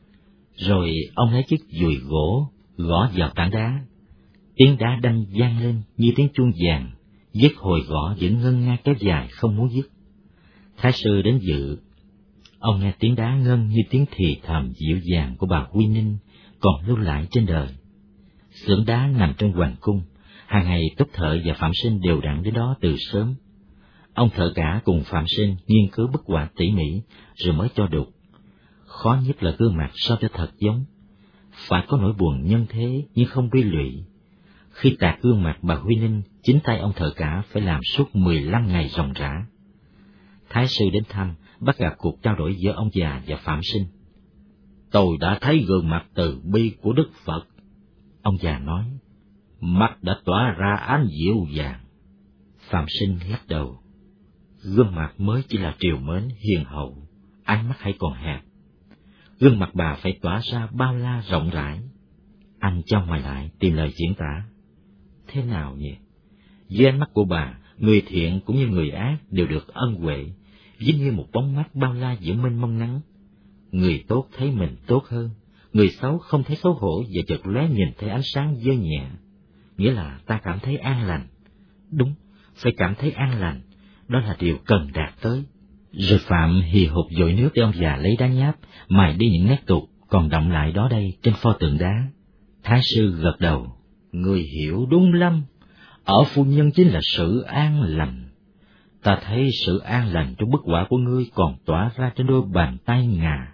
[SPEAKER 2] Rồi ông lấy chiếc dùi gỗ gõ vào tảng đá, tiếng đá đanh vang lên như tiếng chuông vàng, dứt hồi gõ vẫn ngân nga kéo dài không muốn dứt. Thái sư đến dự, ông nghe tiếng đá ngân như tiếng thì thầm dịu dàng của bà Huy Ninh còn lưu lại trên đời. Xưởng đá nằm trong hoàng cung, hàng ngày Túc Thợ và Phạm Sinh đều đặn đến đó từ sớm. Ông thợ cả cùng Phạm Sinh nghiên cứu bức họa tỉ mỉ rồi mới cho đục. Khó nhất là gương mặt sao cho thật giống, phải có nỗi buồn nhân thế nhưng không bi lụy. Khi tạc gương mặt bà Huy Ninh, chính tay ông thợ cả phải làm suốt mười lăm ngày ròng rã. Thái sư đến thăm, bắt gặp cuộc trao đổi giữa ông già và Phạm Sinh. "Tôi đã thấy gương mặt từ bi của Đức Phật." Ông già nói. "Mắt đã tỏa ra ánh dịu dàng." Phạm Sinh lắc đầu. "Gương mặt mới chỉ là triều mến hiền hậu, ánh mắt hay còn hẹp. Gương mặt bà phải tỏa ra bao la rộng rãi." Anh trong ngoài lại tìm lời diễn tả. "Thế nào nhỉ? Với ánh mắt của bà, người thiện cũng như người ác đều được ân huệ, giống như một bóng mắt bao la giữa mênh mông nắng. Người tốt thấy mình tốt hơn, người xấu không thấy xấu hổ và chợt lóe nhìn thấy ánh sáng dơ nhẹ. Nghĩa là ta cảm thấy an lành. Đúng, phải cảm thấy an lành, đó là điều cần đạt tới." Rồi Phạm hì hục dội nước để ông già lấy đá nháp, mài đi những nét tục còn đọng lại đó đây trên pho tượng đá. Thái sư gật đầu. "Người hiểu đúng lắm, ở phu nhân chính là sự an lành. Ta thấy sự an lành trong bức họa của ngươi còn tỏa ra trên đôi bàn tay ngà."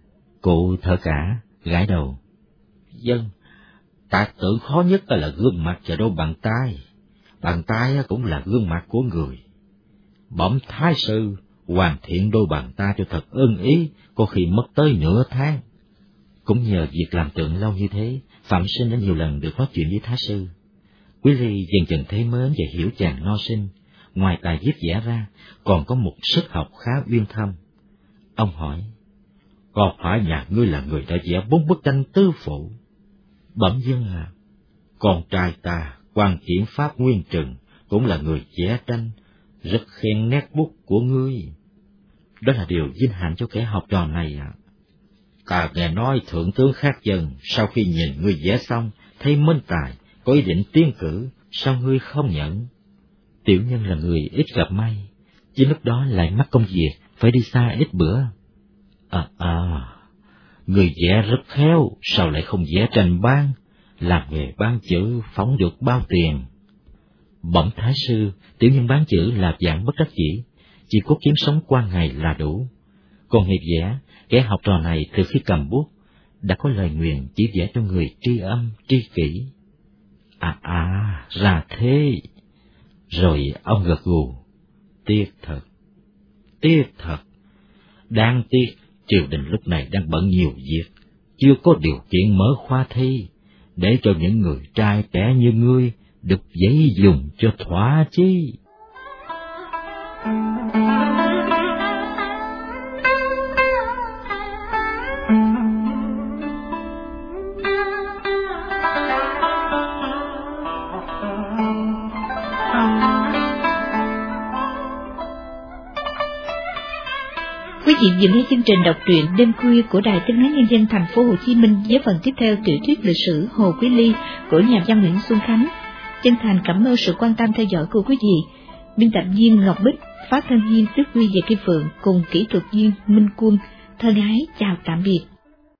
[SPEAKER 2] Cụ thợ cả gãi đầu. "Vâng, tạc tượng khó nhất là gương mặt và đôi bàn tay. Bàn tay cũng là gương mặt của người. Bẩm thái sư, hoàn thiện đôi bàn tay cho thật ưng ý, có khi mất tới nửa tháng." Cũng nhờ việc làm tượng lâu như thế, Phạm Sinh đã nhiều lần được nói chuyện với thái sư. Quý Ly dần dần thấy mến và hiểu chàng nho sinh, ngoài tài viết vẽ ra, còn có một sức học khá uyên thâm. Ông hỏi: "Có phải nhà ngươi là người đã vẽ bốn bức tranh tứ phụ?" "Bẩm dân à." "Con trai ta, Quan Hiển Pháp Nguyên Trừng, cũng là người vẽ tranh, rất khen nét bút của ngươi." "Đó là điều vinh hạnh cho kẻ học trò này ạ." "Ta nghe nói thượng tướng Khắc Dân sau khi nhìn ngươi vẽ xong, thấy minh tài, có ý định tiến cử, sao ngươi không nhận?" "Tiểu nhân là người ít gặp may, chứ lúc đó lại mắc công việc, phải đi xa ít bữa." À à, người vẽ rất khéo, sao lại không vẽ tranh bán, làm nghề bán chữ phóng được bao tiền?" "Bẩm thái sư, tiểu nhân bán chữ là dạng bất đắc dĩ, chỉ có kiếm sống qua ngày là đủ. Còn nghề vẽ, kẻ học trò này từ khi cầm bút đã có lời nguyền chỉ vẽ cho người tri âm tri kỷ." À à, ra thế." Rồi ông gật gù. "Tiếc thật, tiếc thật. Đáng tiếc triều đình lúc này đang bận nhiều việc, chưa có điều kiện mở khoa thi, để cho những người trai trẻ như ngươi được giấy dùng cho thỏa chí.
[SPEAKER 3] Quý vị vừa nghe chương trình đọc truyện đêm khuya của Đài Tiếng nói Nhân dân thành phố Hồ Chí Minh với phần tiếp theo tiểu thuyết lịch sử Hồ Quý Ly của nhà văn Nguyễn Xuân Khánh. Chân thành cảm ơn sự quan tâm theo dõi của quý vị. Biên tập viên Ngọc Bích, phát thanh viên Đức Huy và Kim Phượng cùng kỹ thuật viên Minh Quân thân ái chào tạm biệt.